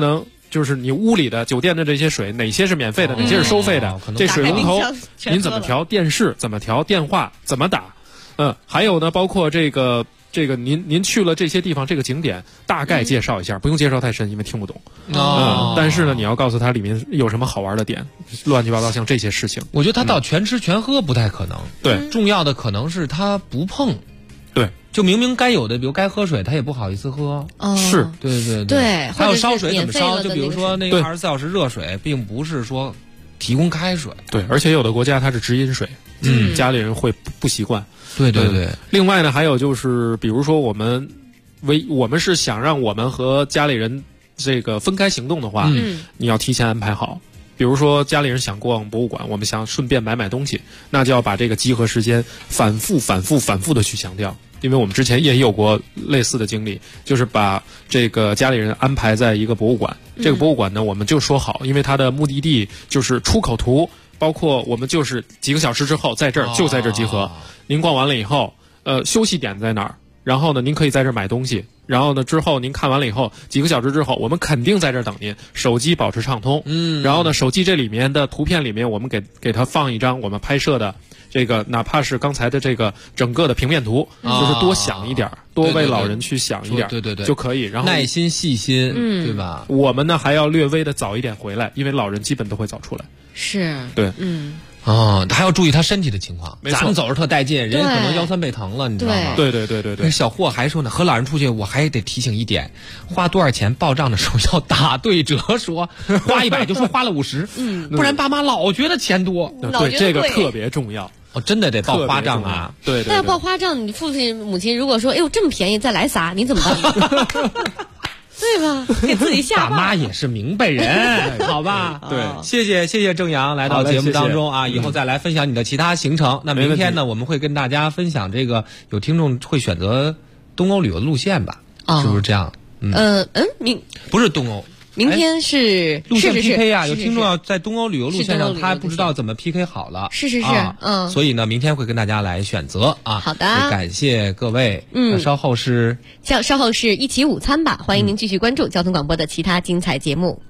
就是你屋里的酒店的这些水，哪些是免费的，哪些是收费的？这水龙头您怎么调？电视怎么调？电话怎么打？还有呢，包括这个您去了这些地方，这个景点大概介绍一下，不用介绍太深，因为听不懂。但是呢，你要告诉他里面有什么好玩的点，乱七八糟像这些事情。 我觉得他到全吃全喝不太可能。 对， 重要的可能是他不碰。 对， 就明明该有的，比如该喝水，他也不好意思喝。 是， 对。还有烧水怎么烧？就比如说那个24小时热水，并不是说提供开水。 对，而且有的国家它是直饮水，家里人会不习惯。 对。 另外呢，还有就是，比如说我们是想让我们和家里人这个分开行动的话，你要提前安排好。比如说家里人想逛博物馆，我们想顺便买东西，那就要把这个集合时间反复的去强调。因为我们之前也有过类似的经历，就是把这个家里人安排在一个博物馆，这个博物馆呢，我们就说好，因为它的目的地就是出口图，包括我们就是几个小时之后在这儿就在这儿集合。您逛完了以后，休息点在哪儿？然后呢，您可以在这儿买东西。然后呢，之后您看完了以后，几个小时之后，我们肯定在这儿等您。手机保持畅通。然后呢，手机这里面的图片里面，我们给它放一张我们拍摄的这个，哪怕是刚才的这个整个的平面图，就是多想一点，多为老人去想一点， 对就可以。然后耐心细心，对吧？ 我们呢还要略微的早一点回来，因为老人基本都会早出来。 是， 对， 还要注意他身体的情况。 没错， 咱们走着特带劲，人可能腰酸背疼了，你知道吗？ 对。 小霍还说呢，和老人出去我还得提醒一点，花多少钱报账的时候要打对折，说花100就说花了50，不然爸妈老觉得钱多。 对，这个特别重要。 真的得报花账啊！ 对。 那要报花账，你父亲母亲如果说，哎呦这么便宜，再来仨，你怎么办？对吧？给自己吓。 爸妈也是明白人，好吧？ 对， 谢谢郑阳来到节目当中啊！以后再来分享你的其他行程。那明天呢，我们会跟大家分享这个，有听众会选择东欧旅游路线吧？是不是这样？不是东欧。 明天是路线 PK 啊，有听众要在东欧旅游路线上，他不知道怎么 PK 好了。 是， 所以呢，明天会跟大家来选择啊。 好的， 感谢各位。稍后是一起午餐吧，欢迎您继续关注交通广播的其他精彩节目。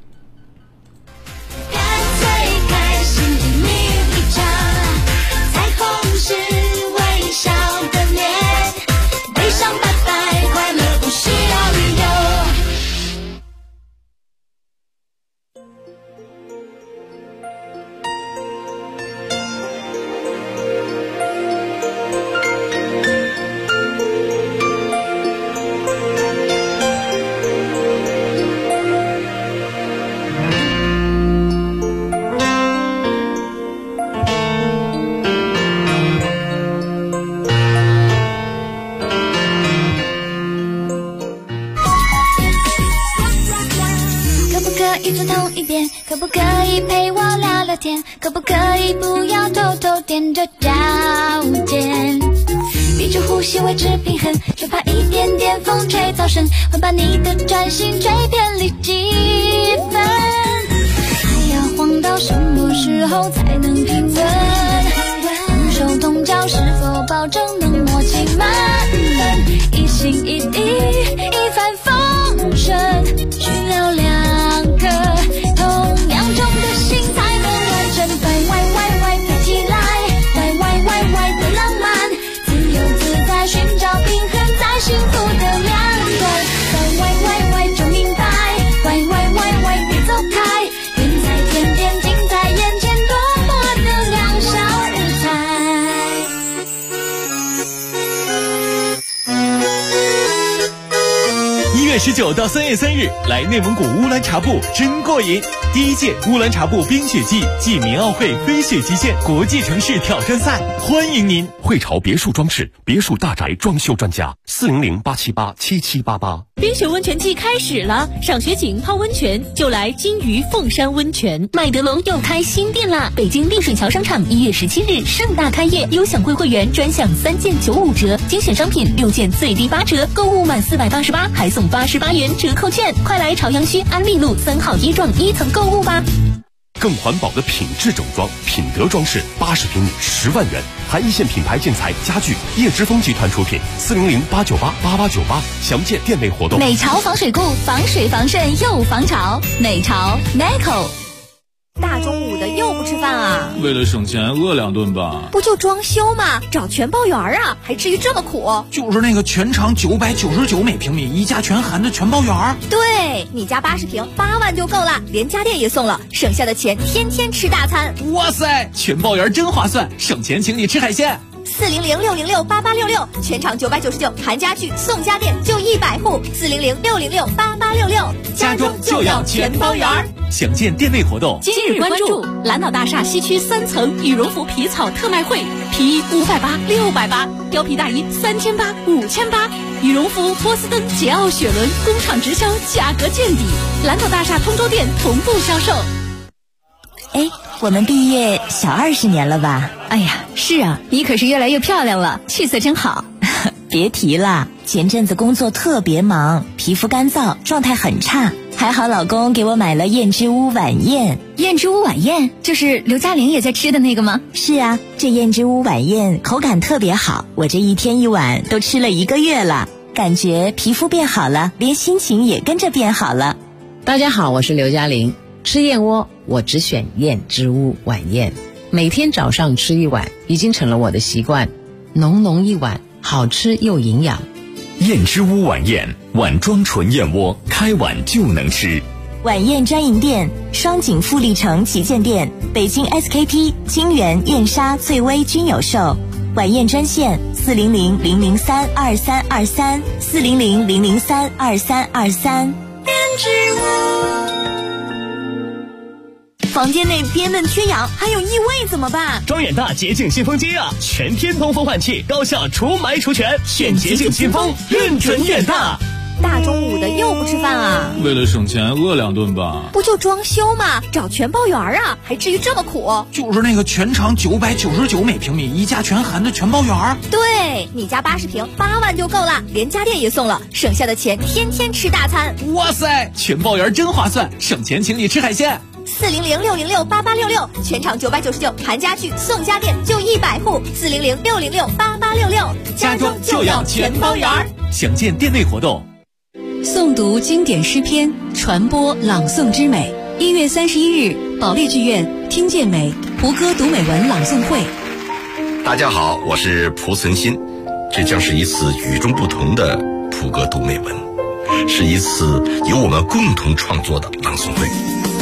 可不可以陪我聊聊天？可不可以不要偷偷踮着脚尖？闭着呼吸维持平衡，就怕一点点风吹草声，会把你的专心吹偏离几分。还要晃到什么时候才能平稳？同手同脚是否保证能默契满分？一心一意，一帆风顺，需要两个同样重的心才能完成。歪飞起来，歪的浪漫，自由自在寻找平衡，在幸福的两端。歪就明白，歪别走开，远在天边，近在眼前，多么的两小无猜。 1月19到3月3日，来内蒙古乌兰察布真过瘾！第1届乌兰察布冰雪季暨民奥会飞雪极限国际城市挑战赛，欢迎您！ 汇潮别墅装饰别墅大宅装修专家，400-878-7788。 冰雪温泉季开始了，赏雪景、泡温泉就来金鱼凤山温泉。麦德龙又开新店啦！北京丽水桥商场1月17日盛大开业，优享贵会员专享3件95折，精选商品6件最低8折，购物满488还送88元折扣券。快来朝阳区安利路3号1幢1层购物吧！ 更环保的品质整装，品德装饰，80平米10万元，含一线品牌建材家具，叶之峰集团出品，400-898-8898，详见店内活动。 美潮防水固，防水防渗又防潮，美潮 Nico。 大中午的又不吃饭啊？ 为了省钱，饿2顿吧。 不就装修吗？找全包园啊，还至于这么苦？ 就是那个全长999每平米，一家全含的全包园。 对，你家80平8万就够了，连家电也送了，省下的钱天天吃大餐。 哇塞，全包园真划算，省钱请你吃海鲜。 400-606-8866，全场999，含家具送家电，就100户。400-606-8866， 家中就要全包园。详见店内活动。 今日关注蓝岛大厦西区3层羽绒服皮草特卖会，皮衣580、680，貂皮大衣3800、5800，羽绒服波司登、捷奥雪伦工厂直销，价格见底。蓝岛大厦通州店同步销售。 哎，我们毕业小20年了吧？ 哎呀，是啊，你可是越来越漂亮了，气色真好。 别提了，前阵子工作特别忙，皮肤干燥，状态很差。还好老公给我买了燕之屋晚宴。 燕之屋晚宴就是刘嘉玲也在吃的那个吗？ 是啊，这燕之屋晚宴口感特别好，我这一天一碗都吃了1个月了，感觉皮肤变好了，连心情也跟着变好了。 大家好，我是刘嘉玲。吃燕窝我只选燕之屋晚宴，每天早上吃1碗已经成了我的习惯，浓浓一碗，好吃又营养。 燕之屋晚宴，碗装纯燕窝，开碗就能吃。 晚宴专营店：双井富力城旗舰店、北京 SKP、金源、燕莎、翠微均有售。晚宴专线400-003-2323 400-003-2323。 燕之屋。房间内憋闷缺氧，还有异味怎么办？ 装远大洁净新风机啊，全天通风换气，高效除霾除醛，选洁净新风，认准远大。 大中午的又不吃饭啊？ 为了省钱，饿2顿吧。 不就装修吗？找全包园啊，还至于这么苦？ 就是那个全长999每平米，一家全含的全包园。 对，你家80平8万就够了，连家电也送了，省下的钱天天吃大餐。 哇塞，全包园真划算，省钱请你吃海鲜。 400-606-8866，全场999，含家具送家电，就100户。400-606-8866， 家中就要全包园。详见店内活动。 诵读经典诗篇，传播朗诵之美。1月31日，保利剧院听见美蒲歌读美文朗诵会。 大家好，我是蒲存昕，这将是一次与众不同的蒲歌读美文，是一次由我们共同创作的朗诵会。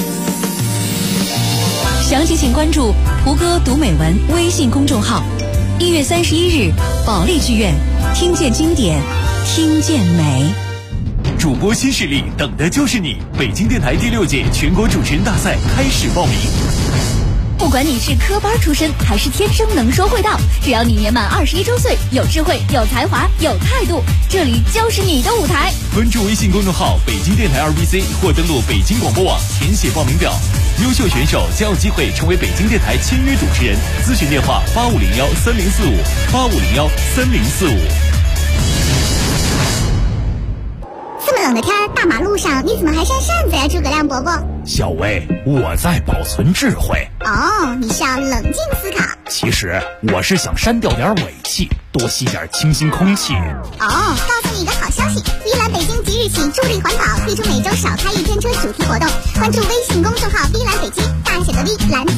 详情请关注蒲歌读美文微信公众号。1月31日，保利剧院听见经典，听见美。 主播新势力，等的就是你！北京电台第6届全国主持人大赛开始报名。 不管你是科班出身还是天生能说会道，只要你年满21周岁，有智慧、有才华、有态度，这里就是你的舞台。 关注微信公众号北京电台2BC 或登录北京广播网填写报名表，优秀选手将有机会成为北京电台签约主持人。咨询电话8501-3045 8501-3045。 这么冷的天，大马路上你怎么还扇扇子呀，诸葛亮伯伯？ 小薇，我在保存智慧。 哦，你是要冷静思考。 其实我是想删掉点尾气，多吸点清新空气。 哦，告诉你一个好消息，依兰北京即日起助力环保，推出每周少开1天车主题活动，关注微信公众号“依兰北京”，大写的 V 蓝。